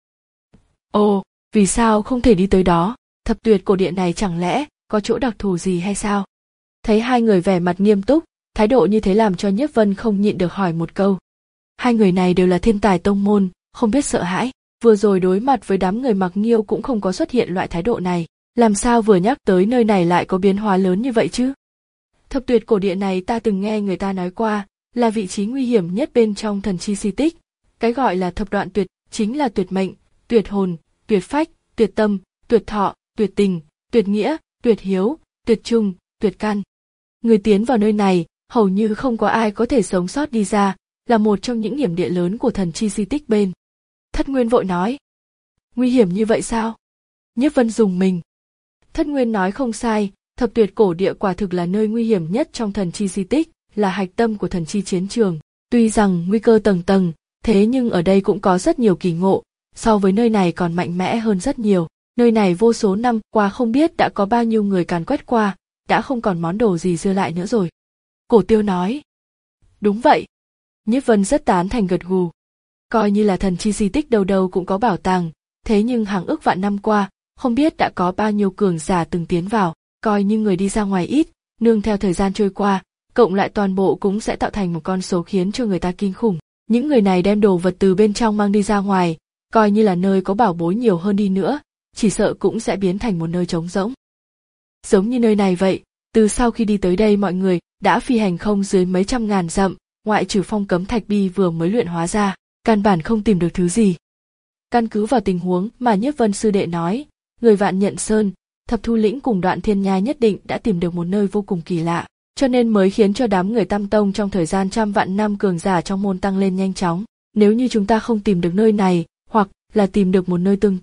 Ồ, vì sao không thể đi tới đó? Thập tuyệt cổ địa này chẳng lẽ có chỗ đặc thù gì hay sao? Thấy hai người vẻ mặt nghiêm túc, thái độ như thế làm cho Nhiếp Vân không nhịn được hỏi một câu. Hai người này đều là thiên tài tông môn, không biết sợ hãi, vừa rồi đối mặt với đám người Mặc Nghiêu cũng không có xuất hiện loại thái độ này, làm sao vừa nhắc tới nơi này lại có biến hóa lớn như vậy chứ? Thập tuyệt cổ địa này ta từng nghe người ta nói qua, là vị trí nguy hiểm nhất bên trong thần chi di tích. Cái gọi là thập đoạn tuyệt chính là tuyệt mệnh, tuyệt hồn, tuyệt phách, tuyệt tâm, tuyệt thọ, tuyệt tình, tuyệt nghĩa, tuyệt hiếu, tuyệt trung, tuyệt căn. Người tiến vào nơi này, hầu như không có ai có thể sống sót đi ra, là một trong những hiểm địa lớn của thần chi di tích bên. Thất Nguyên vội nói. Nguy hiểm như vậy sao? Nhiếp Vân rùng mình. Thất Nguyên nói không sai, thập tuyệt cổ địa quả thực là nơi nguy hiểm nhất trong thần chi di tích, là hạch tâm của thần chi chiến trường. Tuy rằng nguy cơ tầng tầng, thế nhưng ở đây cũng có rất nhiều kỳ ngộ, so với nơi này còn mạnh mẽ hơn rất nhiều. Nơi này vô số năm qua không biết đã có bao nhiêu người càn quét qua, đã không còn món đồ gì dư lại nữa rồi. Cổ Tiêu nói. Đúng vậy. Nhiếp Vân rất tán thành gật gù. Coi như là thần chi di tích đâu đâu cũng có bảo tàng, thế nhưng hàng ức vạn năm qua, không biết đã có bao nhiêu cường giả từng tiến vào, coi như người đi ra ngoài ít, nương theo thời gian trôi qua, cộng lại toàn bộ cũng sẽ tạo thành một con số khiến cho người ta kinh khủng. Những người này đem đồ vật từ bên trong mang đi ra ngoài, coi như là nơi có bảo bối nhiều hơn đi nữa, chỉ sợ cũng sẽ biến thành một nơi trống rỗng. Giống như nơi này vậy, từ sau khi đi tới đây mọi người đã phi hành không dưới mấy trăm ngàn dặm, ngoại trừ phong cấm thạch bi vừa mới luyện hóa ra, căn bản không tìm được thứ gì. Căn cứ vào tình huống mà Nhiếp Vân sư đệ nói, người Vạn Nhận Sơn, Thập Thu Lĩnh cùng Đoạn Thiên Nhai nhất định đã tìm được một nơi vô cùng kỳ lạ, cho nên mới khiến cho đám người Tam Tông trong thời gian trăm vạn năm cường giả trong môn tăng lên nhanh chóng. Nếu như chúng ta không tìm được nơi này, hoặc là tìm được một nơi tương tự,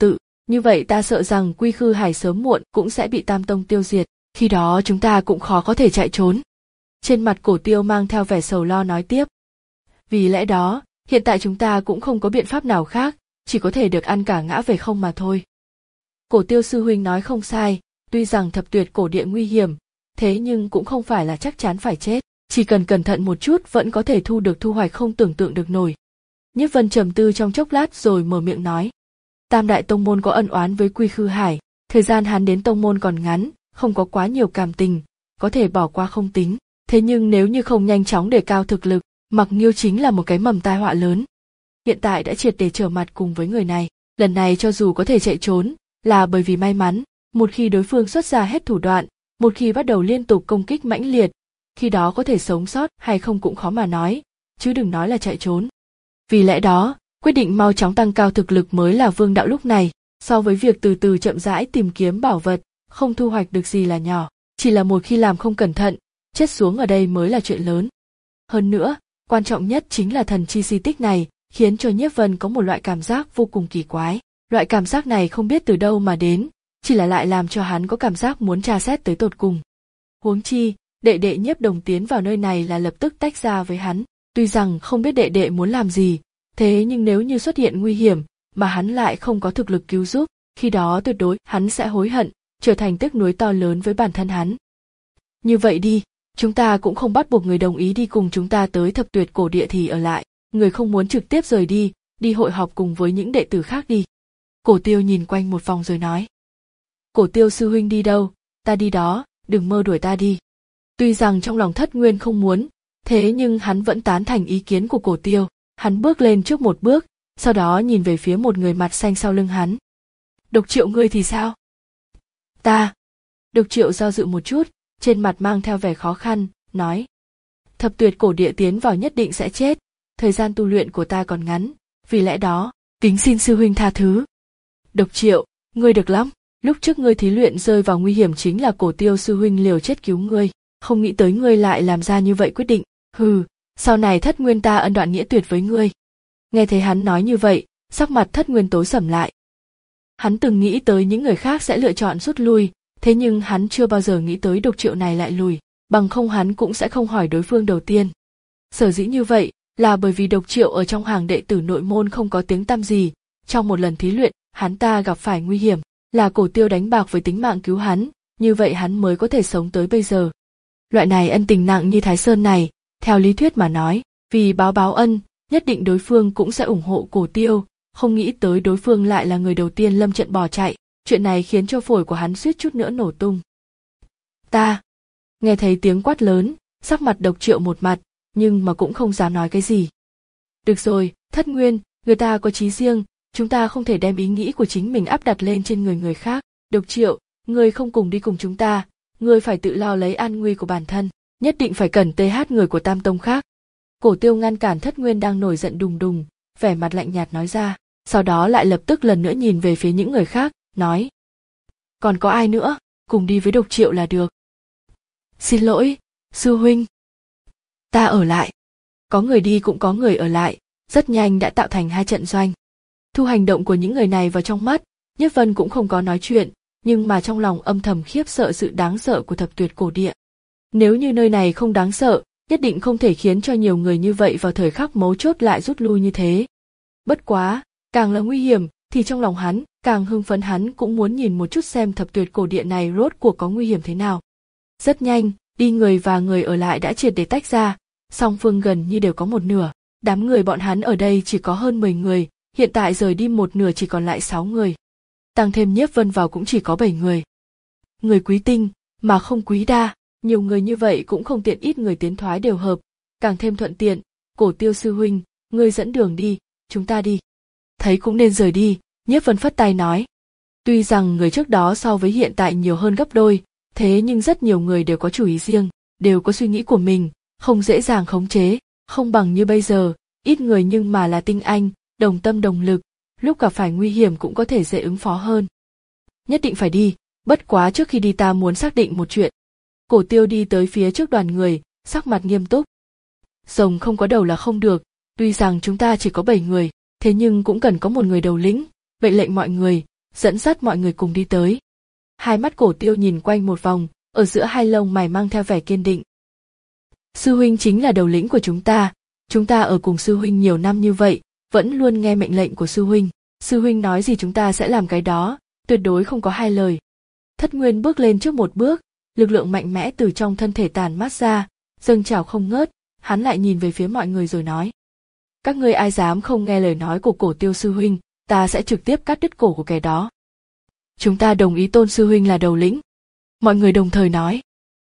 Như vậy ta sợ rằng Quy Khư Hải sớm muộn cũng sẽ bị Tam Tông tiêu diệt, khi đó chúng ta cũng khó có thể chạy trốn. Trên mặt Cổ Tiêu mang theo vẻ sầu lo nói tiếp. Vì lẽ đó, hiện tại chúng ta cũng không có biện pháp nào khác, chỉ có thể được ăn cả ngã về không mà thôi. Cổ Tiêu sư huynh nói không sai, tuy rằng thập tuyệt cổ địa nguy hiểm, thế nhưng cũng không phải là chắc chắn phải chết, chỉ cần cẩn thận một chút vẫn có thể thu được thu hoạch không tưởng tượng được nổi. Nhiếp Vân trầm tư trong chốc lát rồi mở miệng nói. Tam đại tông môn có ân oán với Quy Khư Hải, thời gian hắn đến tông môn còn ngắn, không có quá nhiều cảm tình, có thể bỏ qua không tính. Thế nhưng nếu như không nhanh chóng đề cao thực lực, Mặc Nghiêu chính là một cái mầm tai họa lớn. Hiện tại đã triệt để trở mặt cùng với người này, lần này cho dù có thể chạy trốn, là bởi vì may mắn, một khi đối phương xuất ra hết thủ đoạn, một khi bắt đầu liên tục công kích mãnh liệt, khi đó có thể sống sót hay không cũng khó mà nói, chứ đừng nói là chạy trốn. Vì lẽ đó, quyết định mau chóng tăng cao thực lực mới là vương đạo lúc này, so với việc từ từ chậm rãi tìm kiếm bảo vật, không thu hoạch được gì là nhỏ, chỉ là một khi làm không cẩn thận, chết xuống ở đây mới là chuyện lớn. Hơn nữa, quan trọng nhất chính là thần chi di tích này, khiến cho Nhiếp Vân có một loại cảm giác vô cùng kỳ quái. Loại cảm giác này không biết từ đâu mà đến, chỉ là lại làm cho hắn có cảm giác muốn tra xét tới tột cùng. Huống chi, đệ đệ Nhiếp Đồng tiến vào nơi này là lập tức tách ra với hắn, tuy rằng không biết đệ đệ muốn làm gì, thế nhưng nếu như xuất hiện nguy hiểm, mà hắn lại không có thực lực cứu giúp, khi đó tuyệt đối hắn sẽ hối hận, trở thành tiếc nuối to lớn với bản thân hắn. Như vậy đi, chúng ta cũng không bắt buộc người đồng ý đi cùng chúng ta tới thập tuyệt cổ địa thì ở lại, người không muốn trực tiếp rời đi, đi hội họp cùng với những đệ tử khác đi. Cổ Tiêu nhìn quanh một vòng rồi nói. Cổ Tiêu sư huynh đi đâu, ta đi đó, đừng mơ đuổi ta đi. Tuy rằng trong lòng Thất Nguyên không muốn, thế nhưng hắn vẫn tán thành ý kiến của Cổ Tiêu, hắn bước lên trước một bước, sau đó nhìn về phía một người mặt xanh sau lưng hắn. Độc Triệu ngươi thì sao? Ta. Độc Triệu do dự một chút, trên mặt mang theo vẻ khó khăn, nói. Thập tuyệt cổ địa tiến vào nhất định sẽ chết, thời gian tu luyện của ta còn ngắn, vì lẽ đó, kính xin sư huynh tha thứ. Độc Triệu, ngươi được lắm, lúc trước ngươi thí luyện rơi vào nguy hiểm chính là Cổ Tiêu sư huynh liều chết cứu ngươi, không nghĩ tới ngươi lại làm ra như vậy quyết định, hừ, sau này Thất Nguyên ta ân đoạn nghĩa tuyệt với ngươi. Nghe thấy hắn nói như vậy, sắc mặt Thất Nguyên tối sầm lại. Hắn từng nghĩ tới những người khác sẽ lựa chọn rút lui, thế nhưng hắn chưa bao giờ nghĩ tới Độc Triệu này lại lùi, bằng không hắn cũng sẽ không hỏi đối phương đầu tiên. Sở dĩ như vậy, là bởi vì Độc Triệu ở trong hàng đệ tử nội môn không có tiếng tăm gì, trong một lần thí luyện, hắn ta gặp phải nguy hiểm, là Cổ Tiêu đánh bạc với tính mạng cứu hắn, như vậy hắn mới có thể sống tới bây giờ. Loại này ân tình nặng như Thái Sơn này, theo lý thuyết mà nói, vì báo báo ân, nhất định đối phương cũng sẽ ủng hộ Cổ Tiêu, không nghĩ tới đối phương lại là người đầu tiên lâm trận bỏ chạy, chuyện này khiến cho phổi của hắn suýt chút nữa nổ tung. Ta, nghe thấy tiếng quát lớn, sắc mặt Độc Triệu một mặt, nhưng mà cũng không dám nói cái gì. Được rồi, Thất Nguyên, người ta có chí riêng, chúng ta không thể đem ý nghĩ của chính mình áp đặt lên trên người người khác. Độc Triệu, ngươi không cùng đi cùng chúng ta, ngươi phải tự lo lấy an nguy của bản thân, nhất định phải cẩn tê hát người của Tam Tông khác. Cổ Tiêu ngăn cản Thất Nguyên đang nổi giận đùng đùng, vẻ mặt lạnh nhạt nói ra, sau đó lại lập tức lần nữa nhìn về phía những người khác, nói. Còn có ai nữa, cùng đi với Độc Triệu là được. Xin lỗi, sư huynh. Ta ở lại. Có người đi cũng có người ở lại, rất nhanh đã tạo thành hai trận doanh. Thu hành động của những người này vào trong mắt, Nhiếp Vân cũng không có nói chuyện, nhưng mà trong lòng âm thầm khiếp sợ sự đáng sợ của thập tuyệt cổ địa. Nếu như nơi này không đáng sợ, nhất định không thể khiến cho nhiều người như vậy vào thời khắc mấu chốt lại rút lui như thế. Bất quá, càng là nguy hiểm, thì trong lòng hắn, càng hưng phấn hắn cũng muốn nhìn một chút xem thập tuyệt cổ địa này rốt cuộc có nguy hiểm thế nào. Rất nhanh, đi người và người ở lại đã triệt để tách ra, song phương gần như đều có một nửa. Đám người bọn hắn ở đây chỉ có hơn mười người, hiện tại rời đi một nửa chỉ còn lại sáu người. Tăng thêm Nhiếp Vân vào cũng chỉ có bảy người. Người quý tinh, mà không quý đa, nhiều người như vậy cũng không tiện ít người tiến thoái đều hợp, càng thêm thuận tiện. Cổ Tiêu sư huynh, ngươi dẫn đường đi, chúng ta đi. Thấy cũng nên rời đi, Nhiếp Vân phất tay nói. Tuy rằng người trước đó so với hiện tại nhiều hơn gấp đôi, thế nhưng rất nhiều người đều có chủ ý riêng, đều có suy nghĩ của mình, không dễ dàng khống chế, không bằng như bây giờ, ít người nhưng mà là tinh anh, đồng tâm đồng lực, lúc gặp phải nguy hiểm cũng có thể dễ ứng phó hơn. Nhất định phải đi, bất quá trước khi đi ta muốn xác định một chuyện. Cổ Tiêu đi tới phía trước đoàn người, sắc mặt nghiêm túc. Rồng không có đầu là không được, tuy rằng chúng ta chỉ có bảy người, thế nhưng cũng cần có một người đầu lĩnh, mệnh lệnh mọi người, dẫn dắt mọi người cùng đi tới. Hai mắt Cổ Tiêu nhìn quanh một vòng, ở giữa hai lông mày mang theo vẻ kiên định. Sư huynh chính là đầu lĩnh của chúng ta, chúng ta ở cùng sư huynh nhiều năm như vậy, vẫn luôn nghe mệnh lệnh của sư huynh. Sư huynh nói gì chúng ta sẽ làm cái đó, tuyệt đối không có hai lời. Thất Nguyên bước lên trước một bước, lực lượng mạnh mẽ từ trong thân thể tản mát ra, dâng trào không ngớt, hắn lại nhìn về phía mọi người rồi nói. Các ngươi ai dám không nghe lời nói của Cổ Tiêu sư huynh, ta sẽ trực tiếp cắt đứt cổ của kẻ đó. Chúng ta đồng ý tôn sư huynh là đầu lĩnh. Mọi người đồng thời nói.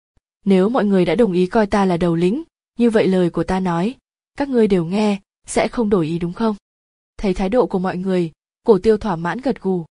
Nếu mọi người đã đồng ý coi ta là đầu lĩnh, như vậy lời của ta nói, các ngươi đều nghe, sẽ không đổi ý đúng không? Thấy thái độ của mọi người, Cổ Tiêu thỏa mãn gật gù.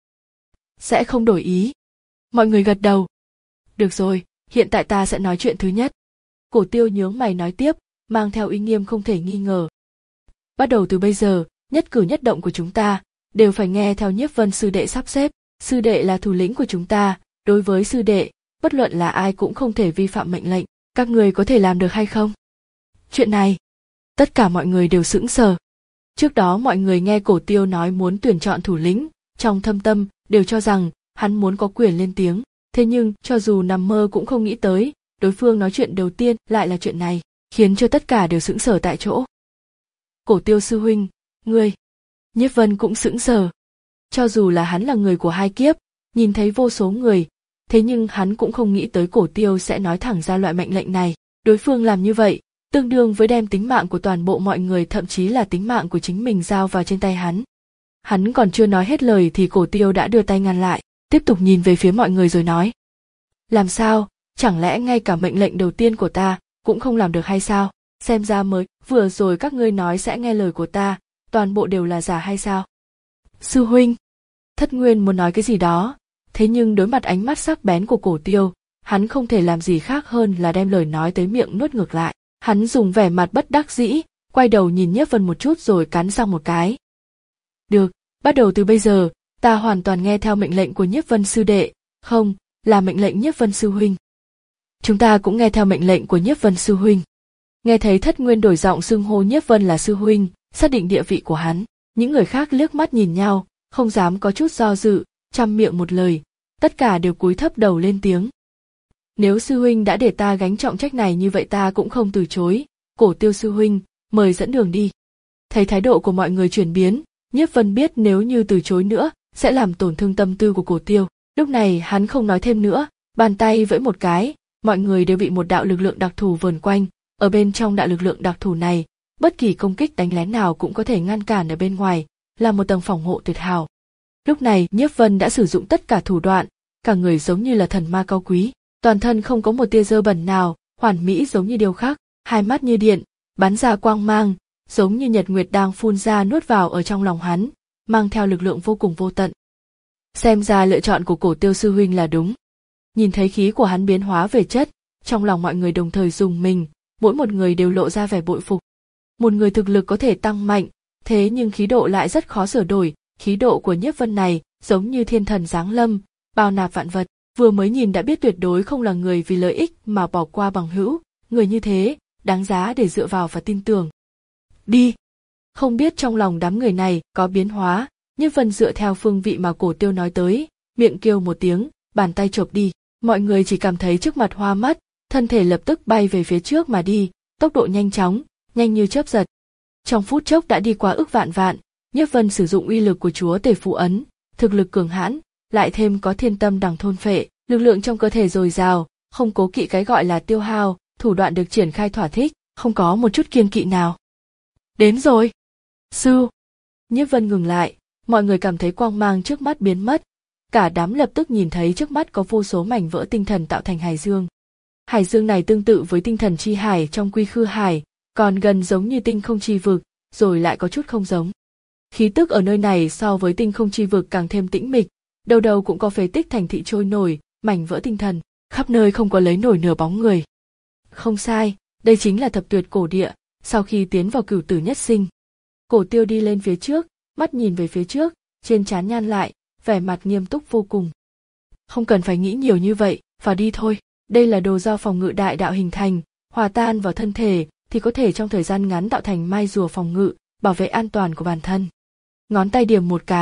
Sẽ không đổi ý. Mọi người gật đầu. Được rồi, hiện tại ta sẽ nói chuyện thứ nhất. Cổ Tiêu nhướng mày nói tiếp, mang theo uy nghiêm không thể nghi ngờ. Bắt đầu từ bây giờ, nhất cử nhất động của chúng ta, đều phải nghe theo Nhiếp Vân sư đệ sắp xếp. Sư đệ là thủ lĩnh của chúng ta, đối với sư đệ, bất luận là ai cũng không thể vi phạm mệnh lệnh. Các người có thể làm được hay không? Chuyện này, tất cả mọi người đều sững sờ. Trước đó mọi người nghe Cổ Tiêu nói muốn tuyển chọn thủ lĩnh, trong thâm tâm đều cho rằng hắn muốn có quyền lên tiếng. Thế nhưng cho dù nằm mơ cũng không nghĩ tới, đối phương nói chuyện đầu tiên lại là chuyện này, khiến cho tất cả đều sững sờ tại chỗ. Cổ Tiêu sư huynh, ngươi. Nhiếp Vân cũng sững sờ. Cho dù là hắn là người của hai kiếp, nhìn thấy vô số người, thế nhưng hắn cũng không nghĩ tới Cổ Tiêu sẽ nói thẳng ra loại mệnh lệnh này. Đối phương làm như vậy, tương đương với đem tính mạng của toàn bộ mọi người, thậm chí là tính mạng của chính mình giao vào trên tay hắn. Hắn còn chưa nói hết lời thì Cổ Tiêu đã đưa tay ngăn lại, tiếp tục nhìn về phía mọi người rồi nói. Làm sao, chẳng lẽ ngay cả mệnh lệnh đầu tiên của ta cũng không làm được hay sao? Xem ra mới vừa rồi các ngươi nói sẽ nghe lời của ta, toàn bộ đều là giả hay sao? Sư huynh. Thất Nguyên muốn nói cái gì đó, thế nhưng đối mặt ánh mắt sắc bén của Cổ Tiêu, hắn không thể làm gì khác hơn là đem lời nói tới miệng nuốt ngược lại. Hắn dùng vẻ mặt bất đắc dĩ, quay đầu nhìn Nhiếp Vân một chút rồi cắn răng một cái. Được, bắt đầu từ bây giờ, ta hoàn toàn nghe theo mệnh lệnh của Nhiếp Vân sư đệ, không, là mệnh lệnh Nhiếp Vân sư huynh. Chúng ta cũng nghe theo mệnh lệnh của Nhiếp Vân sư huynh. Nghe thấy Thất Nguyên đổi giọng xưng hô Nhiếp Vân là sư huynh, xác định địa vị của hắn, những người khác liếc mắt nhìn nhau, không dám có chút do dự, trăm miệng một lời, tất cả đều cúi thấp đầu lên tiếng. Nếu sư huynh đã để ta gánh trọng trách này như vậy ta cũng không từ chối. Cổ Tiêu sư huynh, mời dẫn đường đi. Thấy thái độ của mọi người chuyển biến, Nhiếp Vân biết nếu như từ chối nữa sẽ làm tổn thương tâm tư của Cổ Tiêu. Lúc này hắn không nói thêm nữa, bàn tay vẫy một cái, mọi người đều bị một đạo lực lượng đặc thù vờn quanh. Ở bên trong đạo lực lượng đặc thù này, bất kỳ công kích đánh lén nào cũng có thể ngăn cản ở bên ngoài, là một tầng phòng hộ tuyệt hảo. Lúc này Nhiếp Vân đã sử dụng tất cả thủ đoạn, cả người giống như là thần ma cao quý, toàn thân không có một tia dơ bẩn nào, hoàn mỹ giống như điêu khắc, hai mắt như điện, bắn ra quang mang, giống như nhật nguyệt đang phun ra nuốt vào ở trong lòng hắn, mang theo lực lượng vô cùng vô tận. Xem ra lựa chọn của Cổ Tiêu sư huynh là đúng. Nhìn thấy khí của hắn biến hóa về chất, trong lòng mọi người đồng thời rùng mình, mỗi một người đều lộ ra vẻ bội phục. Một người thực lực có thể tăng mạnh, thế nhưng khí độ lại rất khó sửa đổi, khí độ của Nhiếp Vân này giống như thiên thần giáng lâm, bao nạp vạn vật, vừa mới nhìn đã biết tuyệt đối không là người vì lợi ích mà bỏ qua bằng hữu, người như thế, đáng giá để dựa vào và tin tưởng. Đi! Không biết trong lòng đám người này có biến hóa, Nhiếp Vân dựa theo phương vị mà Cổ Tiêu nói tới, miệng kêu một tiếng, bàn tay chộp đi, mọi người chỉ cảm thấy trước mặt hoa mắt, thân thể lập tức bay về phía trước mà đi, tốc độ nhanh chóng, nhanh như chớp giật. Trong phút chốc đã đi qua ức vạn vạn, Nhiếp Vân sử dụng uy lực của chúa tể phù ấn, thực lực cường hãn, lại thêm có thiên tâm đằng thôn phệ, lực lượng trong cơ thể dồi dào, không cố kỵ cái gọi là tiêu hao, thủ đoạn được triển khai thỏa thích, không có một chút kiêng kỵ nào. Đến rồi! Sư! Nhiếp Vân ngừng lại, mọi người cảm thấy quang mang trước mắt biến mất, cả đám lập tức nhìn thấy trước mắt có vô số mảnh vỡ tinh thần tạo thành hải dương. Hải dương này tương tự với tinh thần chi hải trong Quy Khư Hải, còn gần giống như tinh không chi vực, rồi lại có chút không giống. Khí tức ở nơi này so với tinh không chi vực càng thêm tĩnh mịch, đâu đâu cũng có phế tích thành thị trôi nổi, mảnh vỡ tinh thần, khắp nơi không có lấy nổi nửa bóng người. Không sai, đây chính là thập tuyệt cổ địa, sau khi tiến vào cửu tử nhất sinh. Cổ Tiêu đi lên phía trước, mắt nhìn về phía trước, trên trán nhăn lại, vẻ mặt nghiêm túc vô cùng. Không cần phải nghĩ nhiều như vậy, vào đi thôi. Đây là đồ do phòng ngự đại đạo hình thành, hòa tan vào thân thể thì có thể trong thời gian ngắn tạo thành mai rùa phòng ngự, bảo vệ an toàn của bản thân. Ngón tay điểm một cái,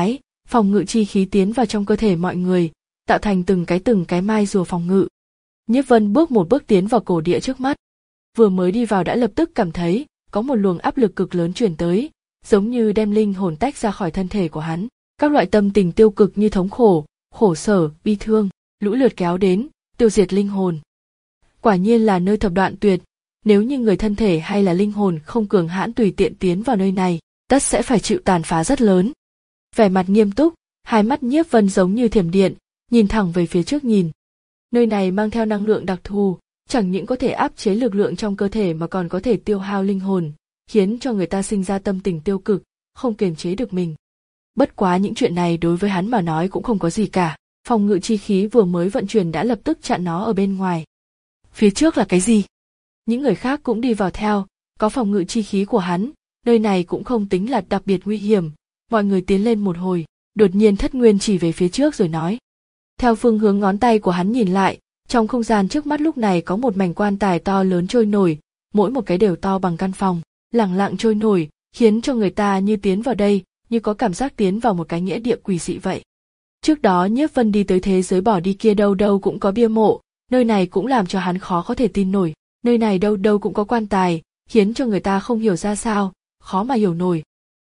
phòng ngự chi khí tiến vào trong cơ thể mọi người, tạo thành từng cái từng cái mai rùa phòng ngự. Nhiếp Vân bước một bước tiến vào cổ địa trước mắt. Vừa mới đi vào đã lập tức cảm thấy có một luồng áp lực cực lớn truyền tới, giống như đem linh hồn tách ra khỏi thân thể của hắn. Các loại tâm tình tiêu cực như thống khổ, khổ sở, bi thương, lũ lượt kéo đến, tiêu diệt linh hồn. Quả nhiên là nơi thập đoạn tuyệt, nếu như người thân thể hay là linh hồn không cường hãn tùy tiện tiến vào nơi này, tất sẽ phải chịu tàn phá rất lớn. Vẻ mặt nghiêm túc, hai mắt Nhiếp Vân giống như thiểm điện, nhìn thẳng về phía trước nhìn. Nơi này mang theo năng lượng đặc thù, chẳng những có thể áp chế lực lượng trong cơ thể mà còn có thể tiêu hao linh hồn, khiến cho người ta sinh ra tâm tình tiêu cực, không kiềm chế được mình. Bất quá những chuyện này đối với hắn mà nói cũng không có gì cả, phòng ngự chi khí vừa mới vận chuyển đã lập tức chặn nó ở bên ngoài. Phía trước là cái gì? Những người khác cũng đi vào theo, có phòng ngự chi khí của hắn, nơi này cũng không tính là đặc biệt nguy hiểm. Mọi người tiến lên một hồi, đột nhiên Thất Nguyên chỉ về phía trước rồi nói. Theo phương hướng ngón tay của hắn nhìn lại, trong không gian trước mắt lúc này có một mảnh quan tài to lớn trôi nổi, mỗi một cái đều to bằng căn phòng, lẳng lặng trôi nổi, khiến cho người ta như tiến vào đây, như có cảm giác tiến vào một cái nghĩa địa quỷ dị vậy. Trước đó Nhiếp Vân đi tới thế giới bỏ đi kia đâu đâu cũng có bia mộ, nơi này cũng làm cho hắn khó có thể tin nổi, nơi này đâu đâu cũng có quan tài, khiến cho người ta không hiểu ra sao, khó mà hiểu nổi.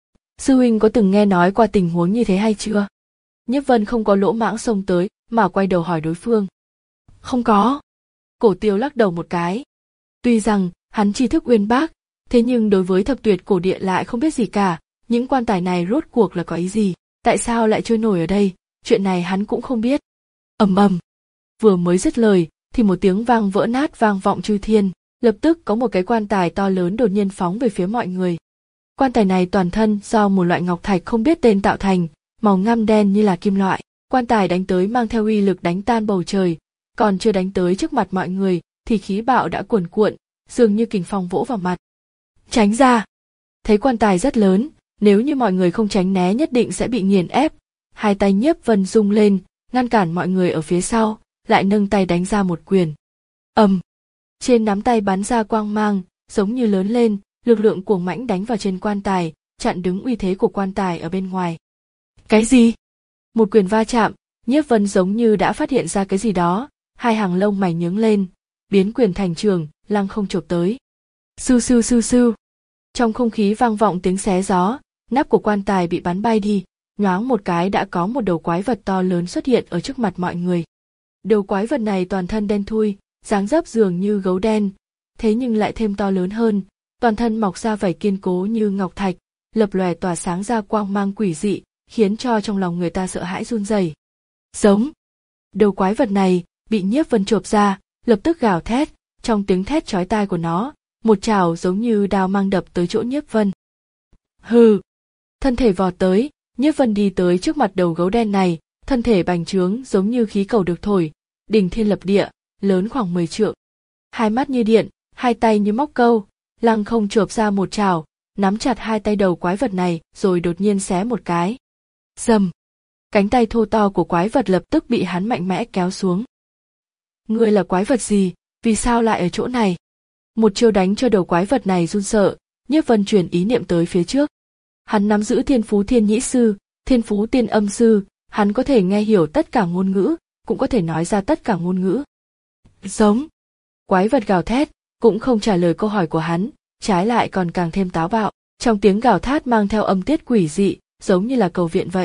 Sư huynh có từng nghe nói qua tình huống như thế hay chưa? Nhiếp Vân không có lỗ mãng xông tới, mà quay đầu hỏi đối phương. Không có. Cổ Tiêu lắc đầu một cái. Tuy rằng hắn tri thức uyên bác, thế nhưng đối với thập tuyệt cổ địa lại không biết gì cả, những quan tài này rốt cuộc là có ý gì, tại sao lại trôi nổi ở đây, chuyện này hắn cũng không biết. Ầm ầm. Vừa mới dứt lời, thì một tiếng vang vỡ nát vang vọng chư thiên, lập tức có một cái quan tài to lớn đột nhiên phóng về phía mọi người. Quan tài này toàn thân do một loại ngọc thạch không biết tên tạo thành, màu ngăm đen như là kim loại. Quan tài đánh tới mang theo uy lực đánh tan bầu trời, còn chưa đánh tới trước mặt mọi người thì khí bạo đã cuồn cuộn, dường như kình phong vỗ vào mặt. Tránh ra! Thấy quan tài rất lớn, nếu như mọi người không tránh né nhất định sẽ bị nghiền ép. Hai tay Nhiếp Vân rung lên, ngăn cản mọi người ở phía sau, lại nâng tay đánh ra một quyền. Ầm! Trên nắm tay bắn ra quang mang, giống như lớn lên, lực lượng cuồng mãnh đánh vào trên quan tài, chặn đứng uy thế của quan tài ở bên ngoài. Cái gì? Một quyền va chạm, Nhiếp Vân giống như đã phát hiện ra cái gì đó, hai hàng lông mày nhướng lên, biến quyền thành trường, lăng không chộp tới. Sưu sưu sưu sưu. Trong không khí vang vọng tiếng xé gió, nắp của quan tài bị bắn bay đi, nhoáng một cái đã có một đầu quái vật to lớn xuất hiện ở trước mặt mọi người. Đầu quái vật này toàn thân đen thui, dáng dấp dường như gấu đen, thế nhưng lại thêm to lớn hơn, toàn thân mọc ra vảy kiên cố như ngọc thạch, lập lòe tỏa sáng ra quang mang quỷ dị, khiến cho trong lòng người ta sợ hãi run rẩy. Giống. Đầu quái vật này bị Nhiếp Vân chộp ra, lập tức gào thét, trong tiếng thét chói tai của nó, một chảo giống như đao mang đập tới chỗ Nhiếp Vân. Hừ. Thân thể vọt tới, Nhiếp Vân đi tới trước mặt đầu gấu đen này, thân thể bành trướng giống như khí cầu được thổi, đỉnh thiên lập địa, lớn khoảng mười trượng. Hai mắt như điện, hai tay như móc câu, lăng không chộp ra một chảo, nắm chặt hai tay đầu quái vật này rồi đột nhiên xé một cái. Rầm. Cánh tay thô to của quái vật lập tức bị hắn mạnh mẽ kéo xuống. Ngươi là quái vật gì, vì sao lại ở chỗ này? Một chiêu đánh cho đầu quái vật này run sợ, Nhiếp Vân truyền ý niệm tới phía trước. Hắn nắm giữ thiên phú thiên nhĩ sư, thiên phú tiên âm sư, hắn có thể nghe hiểu tất cả ngôn ngữ, cũng có thể nói ra tất cả ngôn ngữ. Giống. Quái vật gào thét, cũng không trả lời câu hỏi của hắn, trái lại còn càng thêm táo bạo, trong tiếng gào thét mang theo âm tiết quỷ dị, giống như là cầu viện vậy.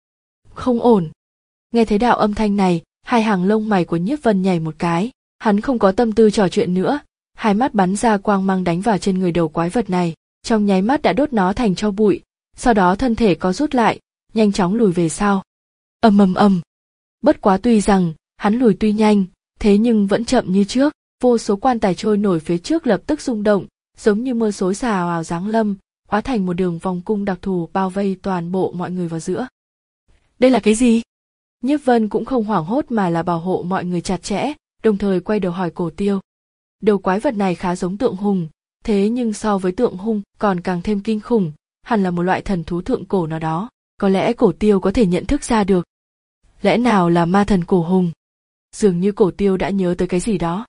Không ổn. Nghe thấy đạo âm thanh này, hai hàng lông mày của Nhiếp Vân nhảy một cái, hắn không có tâm tư trò chuyện nữa, hai mắt bắn ra quang mang đánh vào trên người đầu quái vật này, trong nháy mắt đã đốt nó thành tro bụi, sau đó thân thể có rút lại, nhanh chóng lùi về sau. Ầm ầm ầm. Bất quá tuy rằng hắn lùi tuy nhanh, thế nhưng vẫn chậm như trước, vô số quan tài trôi nổi phía trước lập tức rung động, giống như mưa xối xà ào ào giáng lâm, hóa thành một đường vòng cung đặc thù bao vây toàn bộ mọi người vào giữa. Đây là cái gì? Nhiếp Vân cũng không hoảng hốt mà là bảo hộ mọi người chặt chẽ, đồng thời quay đầu hỏi Cổ Tiêu. Đầu quái vật này khá giống tượng hùng, thế nhưng so với tượng hung còn càng thêm kinh khủng, hẳn là một loại thần thú thượng cổ nào đó, có lẽ Cổ Tiêu có thể nhận thức ra được. Lẽ nào là ma thần cổ hùng? Dường như Cổ Tiêu đã nhớ tới cái gì đó.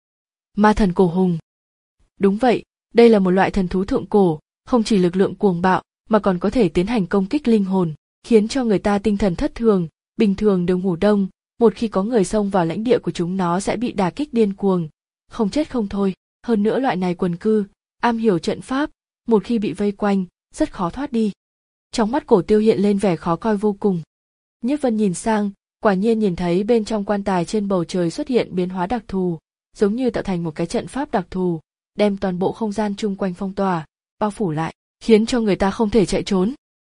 Ma thần cổ hùng. Đúng vậy, đây là một loại thần thú thượng cổ, không chỉ lực lượng cuồng bạo, mà còn có thể tiến hành công kích linh hồn, khiến cho người ta tinh thần thất thường, bình thường đều ngủ đông, một khi có người xông vào lãnh địa của chúng nó sẽ bị đả kích điên cuồng, không chết không thôi. Hơn nữa loại này quần cư, am hiểu trận pháp, một khi bị vây quanh, rất khó thoát đi. Trong mắt Cổ Tiêu hiện lên vẻ khó coi vô cùng. Nhiếp Vân nhìn sang, quả nhiên nhìn thấy bên trong quan tài trên bầu trời xuất hiện biến hóa đặc thù, giống như tạo thành một cái trận pháp đặc thù, đem toàn bộ không gian chung quanh phong tỏa, bao phủ lại, khiến cho người ta không thể chạy trốn.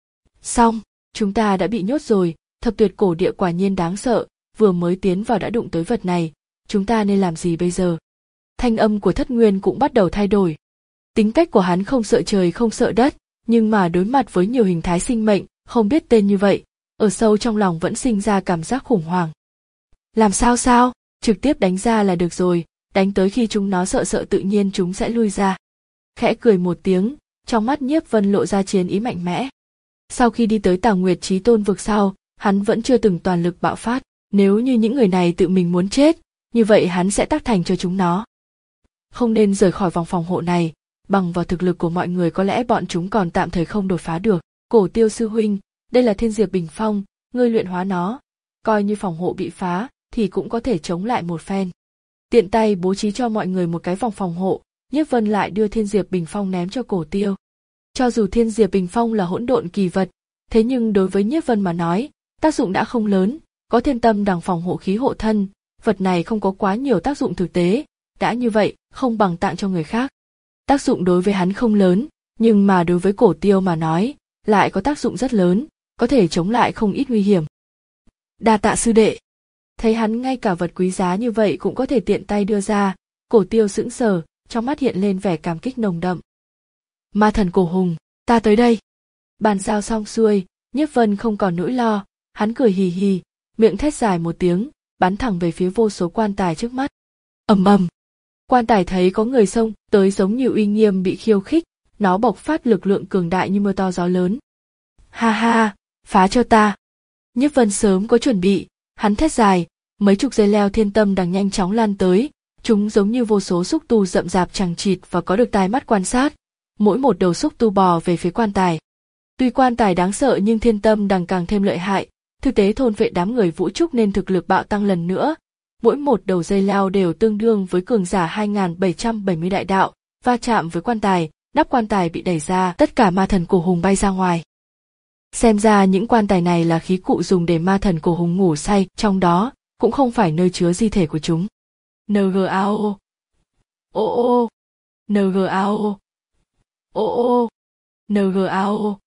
Xong, chúng ta đã bị nhốt rồi, thập tuyệt cổ địa quả nhiên đáng sợ, vừa mới tiến vào đã đụng tới vật này, chúng ta nên làm gì bây giờ? Thanh âm của Thất Nguyên cũng bắt đầu thay đổi. Tính cách của hắn không sợ trời không sợ đất, nhưng mà đối mặt với nhiều hình thái sinh mệnh, không biết tên như vậy, ở sâu trong lòng vẫn sinh ra cảm giác khủng hoảng. Làm sao sao, trực tiếp đánh ra là được rồi, đánh tới khi chúng nó sợ sợ tự nhiên chúng sẽ lui ra. Khẽ cười một tiếng, trong mắt Nhiếp Vân lộ ra chiến ý mạnh mẽ. Sau khi đi tới Tào Nguyệt Chí Tôn vực sau, hắn vẫn chưa từng toàn lực bạo phát, nếu như những người này tự mình muốn chết, như vậy hắn sẽ tác thành cho chúng nó. Không nên rời khỏi vòng phòng hộ này, bằng vào thực lực của mọi người có lẽ bọn chúng còn tạm thời không đột phá được. Cổ Tiêu sư huynh, đây là Thiên Diệp Bình Phong, ngươi luyện hóa nó, coi như phòng hộ bị phá thì cũng có thể chống lại một phen. Tiện tay bố trí cho mọi người một cái vòng phòng hộ, Nhiếp Vân lại đưa Thiên Diệp Bình Phong ném cho Cổ Tiêu. Cho dù Thiên Diệp Bình Phong là hỗn độn kỳ vật, thế nhưng đối với Nhiếp Vân mà nói, tác dụng đã không lớn, có Thiên Tâm Đằng phòng hộ khí hộ thân, vật này không có quá nhiều tác dụng thực tế, đã như vậy, không bằng tặng cho người khác. Tác dụng đối với hắn không lớn, nhưng mà đối với Cổ Tiêu mà nói, lại có tác dụng rất lớn, có thể chống lại không ít nguy hiểm. Đa tạ sư đệ. Thấy hắn ngay cả vật quý giá như vậy cũng có thể tiện tay đưa ra, Cổ Tiêu sững sờ, trong mắt hiện lên vẻ cảm kích nồng đậm. Ma thần Cổ Hùng, ta tới đây. Bàn giao xong xuôi, Nhiếp Vân không còn nỗi lo, hắn cười hì hì, miệng thét dài một tiếng, bắn thẳng về phía vô số quan tài trước mắt. Ầm ầm. Quan tài thấy có người xông tới giống như uy nghiêm bị khiêu khích, nó bộc phát lực lượng cường đại như mưa to gió lớn. Ha ha, phá cho ta. Nhiếp Vân sớm có chuẩn bị, hắn thét dài, mấy chục dây leo thiên tâm đằng nhanh chóng lan tới, chúng giống như vô số xúc tu rậm rạp chằng chịt và có được tai mắt quan sát, mỗi một đầu xúc tu bò về phía quan tài. Tuy quan tài đáng sợ nhưng thiên tâm đằng càng thêm lợi hại, thực tế thôn vệ đám người vũ trúc nên thực lực bạo tăng lần nữa. Mỗi một đầu dây leo đều tương đương với cường giả hai nghìn bảy trăm bảy mươi đại đạo, va chạm với quan tài, nắp quan tài bị đẩy ra, tất cả ma thần Cổ Hùng bay ra ngoài. Xem ra những quan tài này là khí cụ dùng để ma thần Cổ Hùng ngủ say, trong đó cũng không phải nơi chứa di thể của chúng. Ngao. Ô ô. Ngao. Ô ô. Ngao.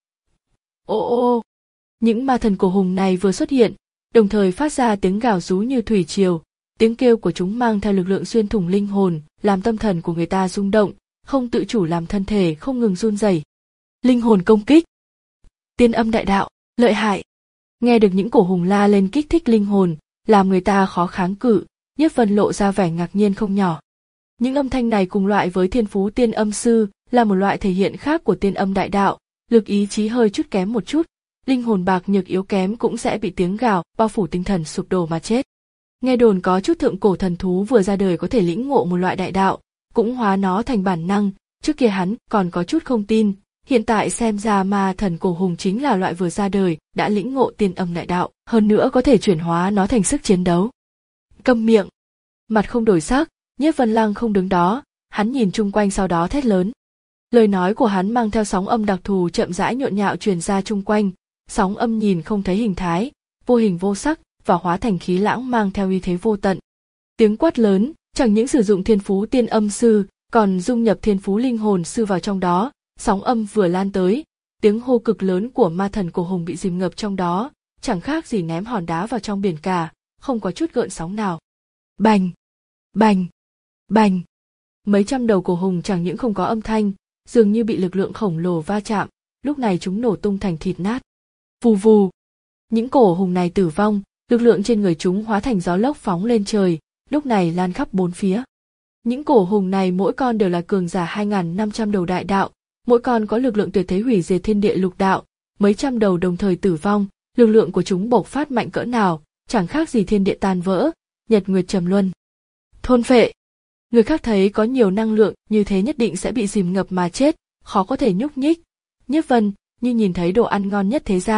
Ô ô. Những ma thần Cổ Hùng này vừa xuất hiện, đồng thời phát ra tiếng gào rú như thủy triều, tiếng kêu của chúng mang theo lực lượng xuyên thủng linh hồn, làm tâm thần của người ta rung động, không tự chủ làm thân thể không ngừng run rẩy. Linh hồn công kích. Tiên âm đại đạo, lợi hại. Nghe được những Cổ Hùng la lên kích thích linh hồn, làm người ta khó kháng cự, Nhiếp Vân lộ ra vẻ ngạc nhiên không nhỏ. Những âm thanh này cùng loại với thiên phú tiên âm sư, là một loại thể hiện khác của tiên âm đại đạo, lực ý chí hơi chút kém một chút, linh hồn bạc nhược yếu kém cũng sẽ bị tiếng gào bao phủ tinh thần sụp đổ mà chết. Nghe đồn có chút thượng cổ thần thú vừa ra đời có thể lĩnh ngộ một loại đại đạo, cũng hóa nó thành bản năng, trước kia hắn còn có chút không tin, hiện tại xem ra ma thần Cổ Hùng chính là loại vừa ra đời, đã lĩnh ngộ tiên âm đại đạo, hơn nữa có thể chuyển hóa nó thành sức chiến đấu. Câm miệng. Mặt không đổi sắc, Nhiếp Vân Lăng không đứng đó, hắn nhìn chung quanh sau đó thét lớn. Lời nói của hắn mang theo sóng âm đặc thù chậm rãi nhộn nhạo truyền ra chung quanh, sóng âm nhìn không thấy hình thái, vô hình vô sắc và hóa thành khí lãng mang theo uy thế vô tận. Tiếng quát lớn, chẳng những sử dụng thiên phú tiên âm sư, còn dung nhập thiên phú linh hồn sư vào trong đó, sóng âm vừa lan tới, tiếng hô cực lớn của ma thần Cổ Hùng bị dìm ngập trong đó, chẳng khác gì ném hòn đá vào trong biển cả, không có chút gợn sóng nào. Bành, bành, bành. Mấy trăm đầu Cổ Hùng chẳng những không có âm thanh, dường như bị lực lượng khổng lồ va chạm, lúc này chúng nổ tung thành thịt nát. Vù vù. Những Cổ Hùng này tử vong, lực lượng trên người chúng hóa thành gió lốc phóng lên trời, lúc này lan khắp bốn phía. Những Cổ Hùng này mỗi con đều là cường giả hai nghìn năm trăm đầu đại đạo, mỗi con có lực lượng tuyệt thế hủy diệt thiên địa lục đạo, mấy trăm đầu đồng thời tử vong, lực lượng của chúng bộc phát mạnh cỡ nào, chẳng khác gì thiên địa tan vỡ, nhật nguyệt trầm luân. Thôn phệ. Người khác thấy có nhiều năng lượng như thế nhất định sẽ bị dìm ngập mà chết, khó có thể nhúc nhích. Nhiếp Vân như nhìn thấy đồ ăn ngon nhất thế gian,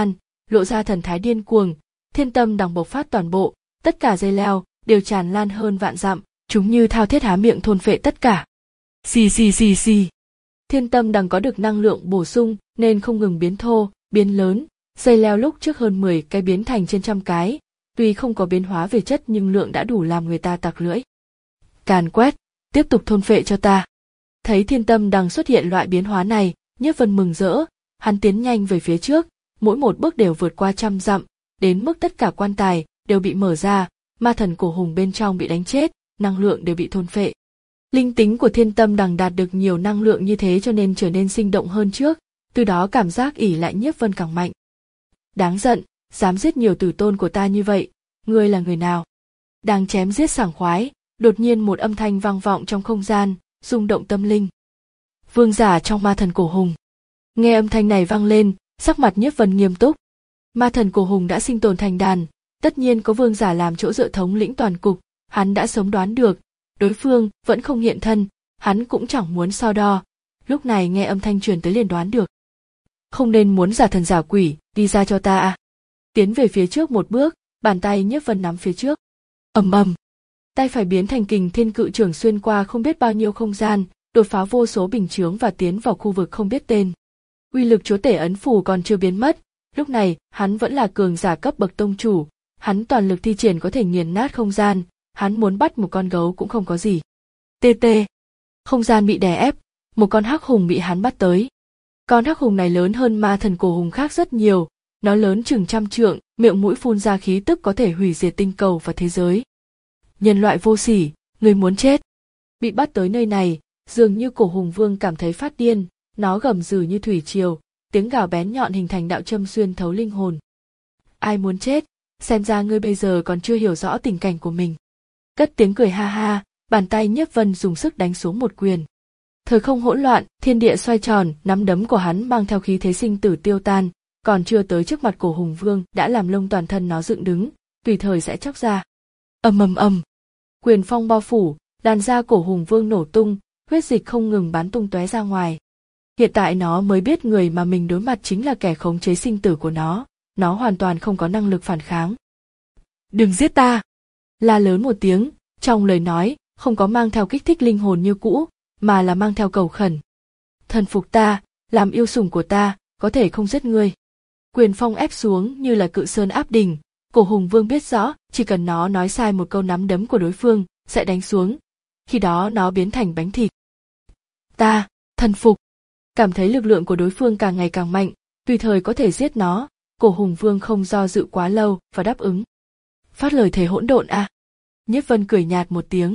lộ ra thần thái điên cuồng, thiên tâm đằng bộc phát toàn bộ, tất cả dây leo đều tràn lan hơn vạn dặm, chúng như thao thiết há miệng thôn phệ tất cả. Xì xì xì xì. Thiên tâm đằng có được năng lượng bổ sung nên không ngừng biến thô, biến lớn, dây leo lúc trước hơn mười cái biến thành trên trăm cái, tuy không có biến hóa về chất nhưng lượng đã đủ làm người ta tặc lưỡi. Càn quét, tiếp tục thôn phệ cho ta. Thấy thiên tâm đằng xuất hiện loại biến hóa này, Nhiếp Vân mừng rỡ, hắn tiến nhanh về phía trước, mỗi một bước đều vượt qua trăm dặm, đến mức tất cả quan tài đều bị mở ra, ma thần cổ hùng bên trong bị đánh chết, năng lượng đều bị thôn phệ. Linh tính của thiên tâm đằng đạt được nhiều năng lượng như thế cho nên trở nên sinh động hơn trước, từ đó cảm giác ỷ lại Nhiếp Vân càng mạnh. Đáng giận, dám giết nhiều tử tôn của ta như vậy, ngươi là người nào? Đang chém giết sảng khoái, đột nhiên một âm thanh vang vọng trong không gian, rung động tâm linh. Vương giả trong ma thần cổ hùng. Nghe âm thanh này vang lên, sắc mặt Nhiếp Vân nghiêm túc. Ma thần cổ hùng đã sinh tồn thành đàn, tất nhiên có vương giả làm chỗ dựa thống lĩnh toàn cục, hắn đã sớm đoán được, đối phương vẫn không hiện thân, hắn cũng chẳng muốn so đo, lúc này nghe âm thanh truyền tới liền đoán được. Không nên muốn giả thần giả quỷ, đi ra cho ta à. Tiến về phía trước một bước, bàn tay Nhiếp Vân nắm phía trước. Ầm ầm. Tay phải biến thành kình thiên cự trưởng xuyên qua không biết bao nhiêu không gian, đột phá vô số bình chướng và tiến vào khu vực không biết tên. Uy lực chúa tể ấn phù còn chưa biến mất, lúc này hắn vẫn là cường giả cấp bậc tông chủ, hắn toàn lực thi triển có thể nghiền nát không gian, hắn muốn bắt một con gấu cũng không có gì. Tê tê. Không gian bị đè ép, một con hắc hùng bị hắn bắt tới. Con hắc hùng này lớn hơn ma thần cổ hùng khác rất nhiều, nó lớn chừng trăm trượng, miệng mũi phun ra khí tức có thể hủy diệt tinh cầu và thế giới. Nhân loại vô sỉ, người muốn chết. Bị bắt tới nơi này, dường như cổ hùng vương cảm thấy phát điên, nó gầm rừ như thủy triều, tiếng gào bén nhọn hình thành đạo châm xuyên thấu linh hồn. Ai muốn chết, xem ra ngươi bây giờ còn chưa hiểu rõ tình cảnh của mình. Cất tiếng cười ha ha, bàn tay Nhiếp Vân dùng sức đánh xuống một quyền. Thời không hỗn loạn, thiên địa xoay tròn, nắm đấm của hắn mang theo khí thế sinh tử tiêu tan, còn chưa tới trước mặt cổ hùng vương đã làm lông toàn thân nó dựng đứng, tùy thời sẽ chóc ra. Ầm ầm ầm. Quyền phong bao phủ, làn da cổ hùng vương nổ tung, huyết dịch không ngừng bắn tung tóe ra ngoài. Hiện tại nó mới biết người mà mình đối mặt chính là kẻ khống chế sinh tử của nó, nó hoàn toàn không có năng lực phản kháng. Đừng giết ta! La lớn một tiếng, trong lời nói không có mang theo kích thích linh hồn như cũ, mà là mang theo cầu khẩn. Thần phục ta, làm yêu sủng của ta, có thể không giết ngươi. Quyền phong ép xuống như là cự sơn áp đỉnh, cổ hùng vương biết rõ, chỉ cần nó nói sai một câu nắm đấm của đối phương, sẽ đánh xuống. Khi đó nó biến thành bánh thịt. Ta, thần phục. Cảm thấy lực lượng của đối phương càng ngày càng mạnh, tùy thời có thể giết nó, cổ hùng vương không do dự quá lâu và đáp ứng. Phát lời thề hỗn độn à? Nhiếp Vân cười nhạt một tiếng.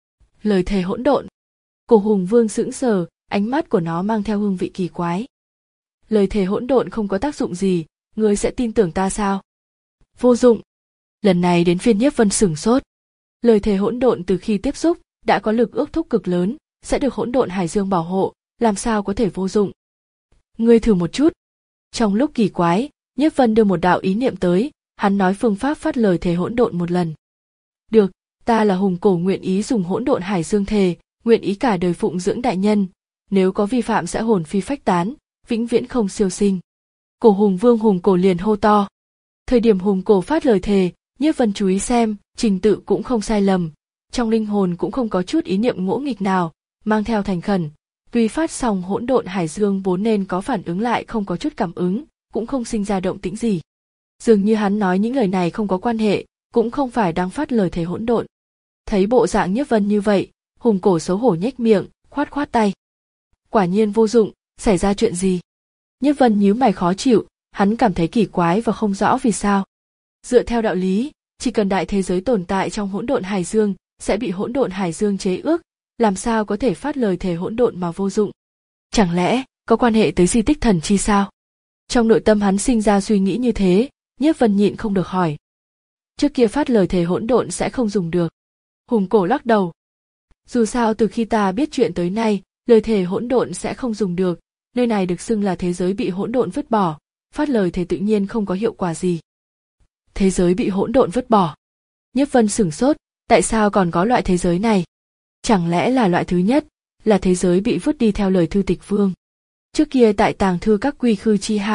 Lời thề hỗn độn. Cổ hùng vương sững sờ, ánh mắt của nó mang theo hương vị kỳ quái. Lời thề hỗn độn không có tác dụng gì, ngươi sẽ tin tưởng ta sao? Vô dụng. Lần này đến phiên Nhiếp Vân sửng sốt. Lời thề hỗn độn từ khi tiếp xúc đã có lực ước thúc cực lớn, sẽ được hỗn độn hải dương bảo hộ, làm sao có thể vô dụng? Ngươi thử một chút. Trong lúc kỳ quái, Nhiếp Vân đưa một đạo ý niệm tới, hắn nói phương pháp phát lời thề hỗn độn một lần. Được, ta là hùng cổ nguyện ý dùng hỗn độn hải dương thề, nguyện ý cả đời phụng dưỡng đại nhân, nếu có vi phạm sẽ hồn phi phách tán, vĩnh viễn không siêu sinh. Cổ hùng vương hùng cổ liền hô to. Thời điểm hùng cổ phát lời thề, Nhiếp Vân chú ý xem, trình tự cũng không sai lầm, trong linh hồn cũng không có chút ý niệm ngỗ nghịch nào, mang theo thành khẩn. Tuy phát xong hỗn độn hải dương vốn nên có phản ứng lại không có chút cảm ứng, cũng không sinh ra động tĩnh gì. Dường như hắn nói những lời này không có quan hệ, cũng không phải đang phát lời thề hỗn độn. Thấy bộ dạng Nhiếp Vân như vậy, hùng cổ xấu hổ nhếch miệng, khoát khoát tay. Quả nhiên vô dụng, xảy ra chuyện gì? Nhiếp Vân nhíu mày khó chịu, hắn cảm thấy kỳ quái và không rõ vì sao. Dựa theo đạo lý, chỉ cần đại thế giới tồn tại trong hỗn độn hải dương, sẽ bị hỗn độn hải dương chế ước, làm sao có thể phát lời thề hỗn độn mà vô dụng? Chẳng lẽ có quan hệ tới di tích thần chi sao? Trong nội tâm hắn sinh ra suy nghĩ như thế, Nhiếp Vân nhịn không được hỏi. Trước kia phát lời thề hỗn độn sẽ không dùng được. Hùng cổ lắc đầu. Dù sao từ khi ta biết chuyện tới nay, lời thề hỗn độn sẽ không dùng được, nơi này được xưng là thế giới bị hỗn độn vứt bỏ, phát lời thề tự nhiên không có hiệu quả gì. Thế giới bị hỗn độn vứt bỏ. Nhiếp Vân sửng sốt, tại sao còn có loại thế giới này? Chẳng lẽ là loại thứ nhất, là thế giới bị vứt đi theo lời thư tịch vương? Trước kia tại tàng thư các quy khư chi hải,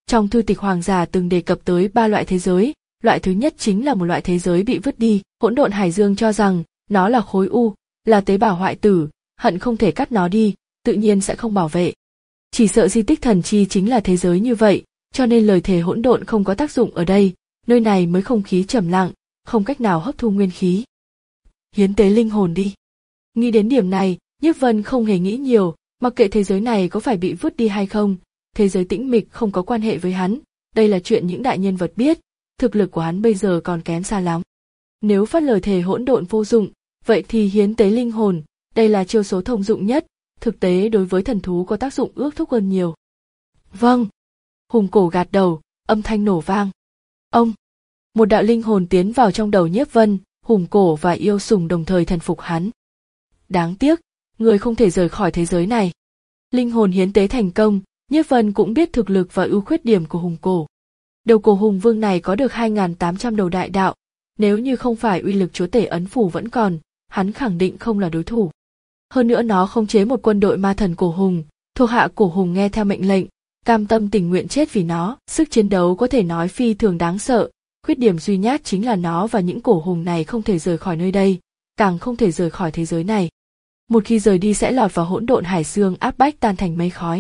Trong thư tịch hoàng giả từng đề cập tới ba loại thế giới, loại thứ nhất chính là một loại thế giới bị vứt đi, hỗn độn hải dương cho rằng nó là khối u, là tế bào hoại tử, hận không thể cắt nó đi, tự nhiên sẽ không bảo vệ. Chỉ sợ di tích thần chi chính là thế giới như vậy, cho nên lời thề hỗn độn không có tác dụng ở đây, nơi này mới không khí trầm lặng, không cách nào hấp thu nguyên khí. Hiến tế linh hồn đi. Nghĩ đến điểm này, Nhiếp Vân không hề nghĩ nhiều, mặc kệ thế giới này có phải bị vứt đi hay không, thế giới tĩnh mịch không có quan hệ với hắn, đây là chuyện những đại nhân vật biết, thực lực của hắn bây giờ còn kém xa lắm. Nếu phát lời thề hỗn độn vô dụng, vậy thì hiến tế linh hồn, đây là chiêu số thông dụng nhất, thực tế đối với thần thú có tác dụng ước thúc hơn nhiều. Vâng. Hùng cổ gạt đầu, âm thanh nổ vang. Ông. Một đạo linh hồn tiến vào trong đầu Nhiếp Vân, hùng cổ và yêu sùng đồng thời thần phục hắn. Đáng tiếc, người không thể rời khỏi thế giới này. Linh hồn hiến tế thành công, Nhiếp Vân cũng biết thực lực và ưu khuyết điểm của hùng cổ. Đầu cổ hùng vương này có được hai nghìn tám trăm đầu đại đạo, nếu như không phải uy lực chúa tể ấn phủ vẫn còn, hắn khẳng định không là đối thủ. Hơn nữa nó khống chế một quân đội ma thần cổ hùng, thuộc hạ cổ hùng nghe theo mệnh lệnh, cam tâm tình nguyện chết vì nó, sức chiến đấu có thể nói phi thường đáng sợ, khuyết điểm duy nhất chính là nó và những cổ hùng này không thể rời khỏi nơi đây, càng không thể rời khỏi thế giới này. Một khi rời đi sẽ lọt vào hỗn độn hải dương áp bách tan thành mây khói.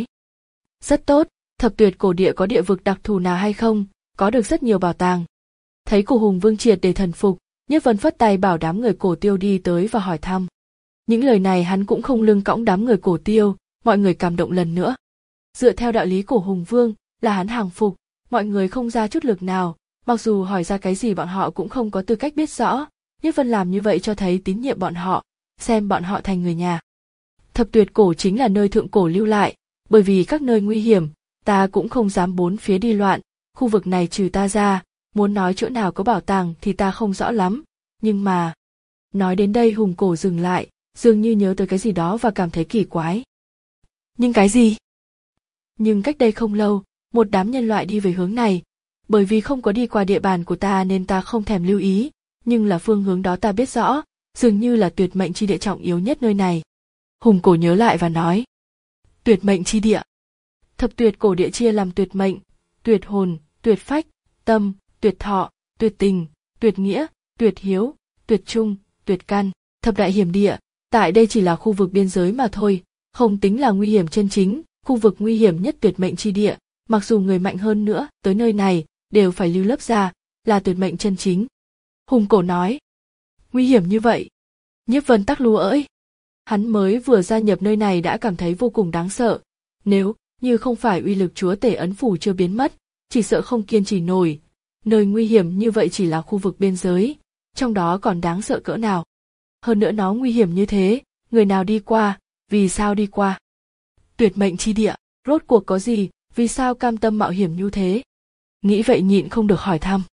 Rất tốt, thập tuyệt cổ địa có địa vực đặc thù nào hay không, có được rất nhiều bảo tàng. Thấy cổ hùng vương triệt để thần phục, Nhiếp Vân phất tay bảo đám người cổ tiêu đi tới và hỏi thăm. Những lời này hắn cũng không lưng cõng đám người cổ tiêu, mọi người cảm động lần nữa. Dựa theo đạo lý cổ hùng vương, là hắn hàng phục, mọi người không ra chút lực nào, mặc dù hỏi ra cái gì bọn họ cũng không có tư cách biết rõ, Nhiếp Vân làm như vậy cho thấy tín nhiệm bọn họ, xem bọn họ thành người nhà. Thập tuyệt cổ chính là nơi thượng cổ lưu lại, bởi vì các nơi nguy hiểm, ta cũng không dám bốn phía đi loạn, khu vực này trừ ta ra, muốn nói chỗ nào có bảo tàng thì ta không rõ lắm, nhưng mà... Nói đến đây hùng cổ dừng lại, dường như nhớ tới cái gì đó và cảm thấy kỳ quái. Nhưng cái gì? Nhưng cách đây không lâu, một đám nhân loại đi về hướng này, bởi vì không có đi qua địa bàn của ta nên ta không thèm lưu ý, nhưng là phương hướng đó ta biết rõ, dường như là tuyệt mệnh chi địa trọng yếu nhất nơi này. Hùng cổ nhớ lại và nói. Tuyệt mệnh chi địa. Thập tuyệt cổ địa chia làm tuyệt mệnh, tuyệt hồn, tuyệt phách, tâm, tuyệt thọ, tuyệt tình, tuyệt nghĩa, tuyệt hiếu, tuyệt trung, tuyệt căn, thập đại hiểm địa, tại đây chỉ là khu vực biên giới mà thôi, không tính là nguy hiểm chân chính, khu vực nguy hiểm nhất tuyệt mệnh chi địa, mặc dù người mạnh hơn nữa tới nơi này đều phải lưu lớp ra, là tuyệt mệnh chân chính. Hùng cổ nói. Nguy hiểm như vậy. Nhiếp Vân tắc lúa ỡi. Hắn mới vừa gia nhập nơi này đã cảm thấy vô cùng đáng sợ, nếu như không phải uy lực chúa tể ấn phủ chưa biến mất, chỉ sợ không kiên trì nổi, nơi nguy hiểm như vậy chỉ là khu vực biên giới, trong đó còn đáng sợ cỡ nào. Hơn nữa nó nguy hiểm như thế, người nào đi qua, vì sao đi qua? Tuyệt mệnh chi địa, rốt cuộc có gì, vì sao cam tâm mạo hiểm như thế? Nghĩ vậy nhịn không được hỏi thăm.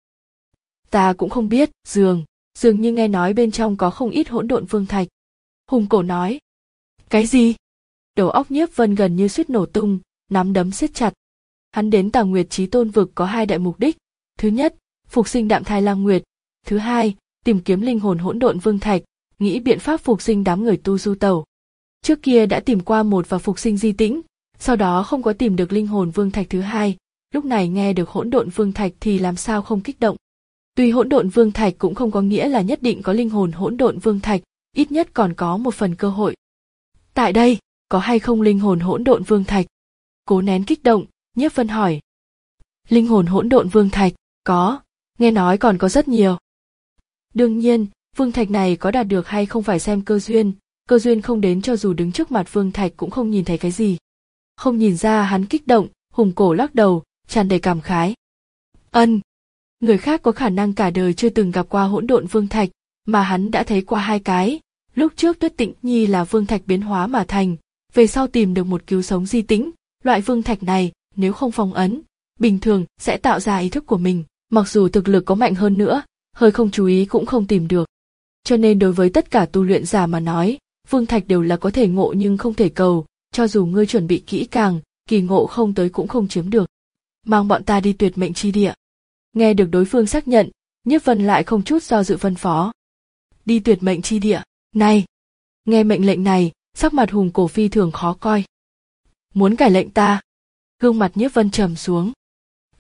Ta cũng không biết, dường, dường như nghe nói bên trong có không ít hỗn độn vương thạch. Hùng cổ nói. Cái gì? Đầu óc Nhiếp Vân gần như suýt nổ tung, nắm đấm siết chặt. Hắn đến Tà Nguyệt Chí Tôn vực có hai đại mục đích, thứ nhất, phục sinh Đạm Thai Lang Nguyệt, thứ hai, tìm kiếm linh hồn hỗn độn vương thạch, nghĩ biện pháp phục sinh đám người tu du tẩu. Trước kia đã tìm qua một và phục sinh Di Tĩnh, sau đó không có tìm được linh hồn vương thạch thứ hai, lúc này nghe được hỗn độn vương thạch thì làm sao không kích động. Tuy hỗn độn vương thạch cũng không có nghĩa là nhất định có linh hồn hỗn độn vương thạch, ít nhất còn có một phần cơ hội. Tại đây, có hay không linh hồn hỗn độn vương thạch? Cố nén kích động, Nhiếp Vân hỏi. Linh hồn hỗn độn vương thạch, có, nghe nói còn có rất nhiều. Đương nhiên, vương thạch này có đạt được hay không phải xem cơ duyên, cơ duyên không đến cho dù đứng trước mặt vương thạch cũng không nhìn thấy cái gì. Không nhìn ra hắn kích động, hùng cổ lắc đầu, tràn đầy cảm khái. Ân, người khác có khả năng cả đời chưa từng gặp qua hỗn độn vương thạch, mà hắn đã thấy qua hai cái. Lúc trước Tuyết Tĩnh Nhi là vương thạch biến hóa mà thành, về sau tìm được một cứu sống Di Tĩnh, loại vương thạch này nếu không phong ấn, bình thường sẽ tạo ra ý thức của mình, mặc dù thực lực có mạnh hơn nữa, hơi không chú ý cũng không tìm được. Cho nên đối với tất cả tu luyện giả mà nói, vương thạch đều là có thể ngộ nhưng không thể cầu, cho dù ngươi chuẩn bị kỹ càng, kỳ ngộ không tới cũng không chiếm được. Mang bọn ta đi tuyệt mệnh chi địa. Nghe được đối phương xác nhận, Nhiếp Vân lại không chút do dự phân phó. Đi tuyệt mệnh chi địa, này! Nghe mệnh lệnh này, sắc mặt hùng cổ phi thường khó coi. Muốn cải lệnh ta? Gương mặt Nhiếp Vân trầm xuống.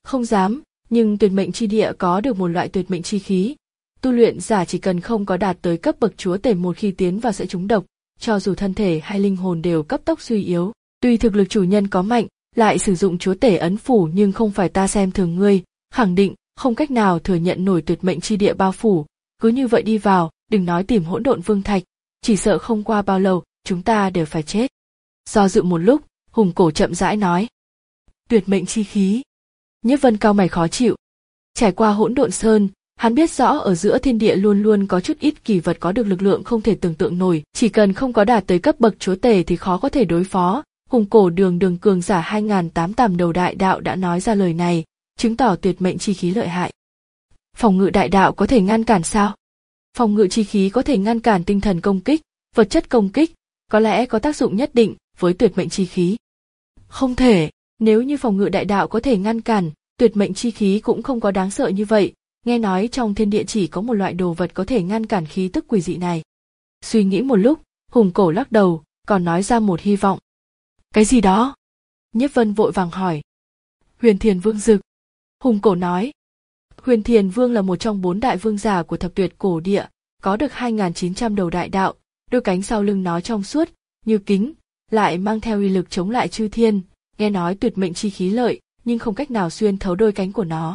Không dám, nhưng tuyệt mệnh chi địa có được một loại tuyệt mệnh chi khí. Tu luyện giả chỉ cần không có đạt tới cấp bậc chúa tể một khi tiến vào sẽ trúng độc, cho dù thân thể hay linh hồn đều cấp tốc suy yếu. Tuy thực lực chủ nhân có mạnh, lại sử dụng chúa tể ấn phủ nhưng không phải ta xem thường ngươi, khẳng định không cách nào thừa nhận nổi tuyệt mệnh chi địa bao phủ. Cứ như vậy đi vào, đừng nói tìm hỗn độn vương thạch, chỉ sợ không qua bao lâu chúng ta đều phải chết. Do dự một lúc, Hùng Cổ chậm rãi nói: tuyệt mệnh chi khí. Nhiếp Vân cau mày khó chịu. Trải qua hỗn độn sơn, hắn biết rõ ở giữa thiên địa luôn luôn có chút ít kỳ vật có được lực lượng không thể tưởng tượng nổi, chỉ cần không có đạt tới cấp bậc chúa tể thì khó có thể đối phó. Hùng Cổ đường đường cường giả hai nghìn tám trăm đầu đại đạo đã nói ra lời này, chứng tỏ tuyệt mệnh chi khí lợi hại. Phòng ngự đại đạo có thể ngăn cản sao? Phòng ngự chi khí có thể ngăn cản tinh thần công kích, vật chất công kích, có lẽ có tác dụng nhất định với tuyệt mệnh chi khí. Không thể, nếu như phòng ngự đại đạo có thể ngăn cản, tuyệt mệnh chi khí cũng không có đáng sợ như vậy. Nghe nói trong thiên địa chỉ có một loại đồ vật có thể ngăn cản khí tức quỷ dị này. Suy nghĩ một lúc, Hùng Cổ lắc đầu, còn nói ra một hy vọng. Cái gì đó? Nhiếp Vân vội vàng hỏi. Huyền Thiền Vương Dực. Hùng Cổ nói. Huyền Thiền Vương là một trong bốn đại vương giả của thập tuyệt cổ địa, có được hai nghìn chín trăm đầu đại đạo, đôi cánh sau lưng nó trong suốt, như kính, lại mang theo uy lực chống lại chư thiên, nghe nói tuyệt mệnh chi khí lợi, nhưng không cách nào xuyên thấu đôi cánh của nó.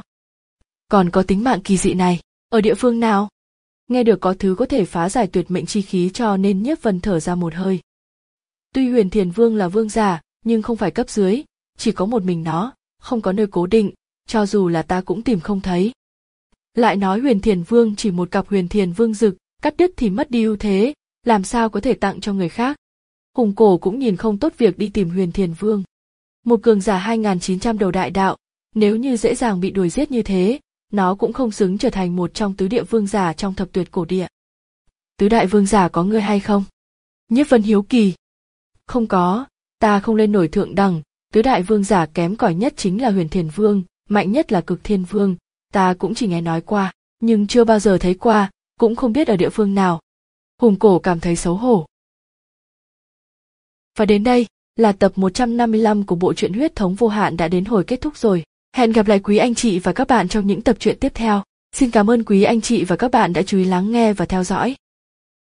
Còn có tính mạng kỳ dị này, ở địa phương nào? Nghe được có thứ có thể phá giải tuyệt mệnh chi khí cho nên Nhiếp Vân thở ra một hơi. Tuy Huyền Thiền Vương là vương giả, nhưng không phải cấp dưới, chỉ có một mình nó, không có nơi cố định, cho dù là ta cũng tìm không thấy. Lại nói Huyền Thiền Vương chỉ một cặp Huyền Thiền Vương Dực, cắt đứt thì mất đi ưu thế, làm sao có thể tặng cho người khác. Hùng Cổ cũng nhìn không tốt việc đi tìm Huyền Thiền Vương. Một cường giả hai nghìn chín trăm đầu đại đạo, nếu như dễ dàng bị đuổi giết như thế, nó cũng không xứng trở thành một trong tứ địa vương giả trong thập tuyệt cổ địa. Tứ đại vương giả có người hay không? Nhiếp Vân hiếu kỳ. Không có, ta không lên nổi thượng đẳng, tứ đại vương giả kém cỏi nhất chính là Huyền Thiền Vương, mạnh nhất là Cực Thiên Vương, ta cũng chỉ nghe nói qua, nhưng chưa bao giờ thấy qua, cũng không biết ở địa phương nào. Hùng Cổ cảm thấy xấu hổ. Và đến đây là tập một trăm năm mươi lăm của bộ truyện Huyết Thống Vô Hạn đã đến hồi kết thúc rồi. Hẹn gặp lại quý anh chị và các bạn trong những tập truyện tiếp theo. Xin cảm ơn quý anh chị và các bạn đã chú ý lắng nghe và theo dõi.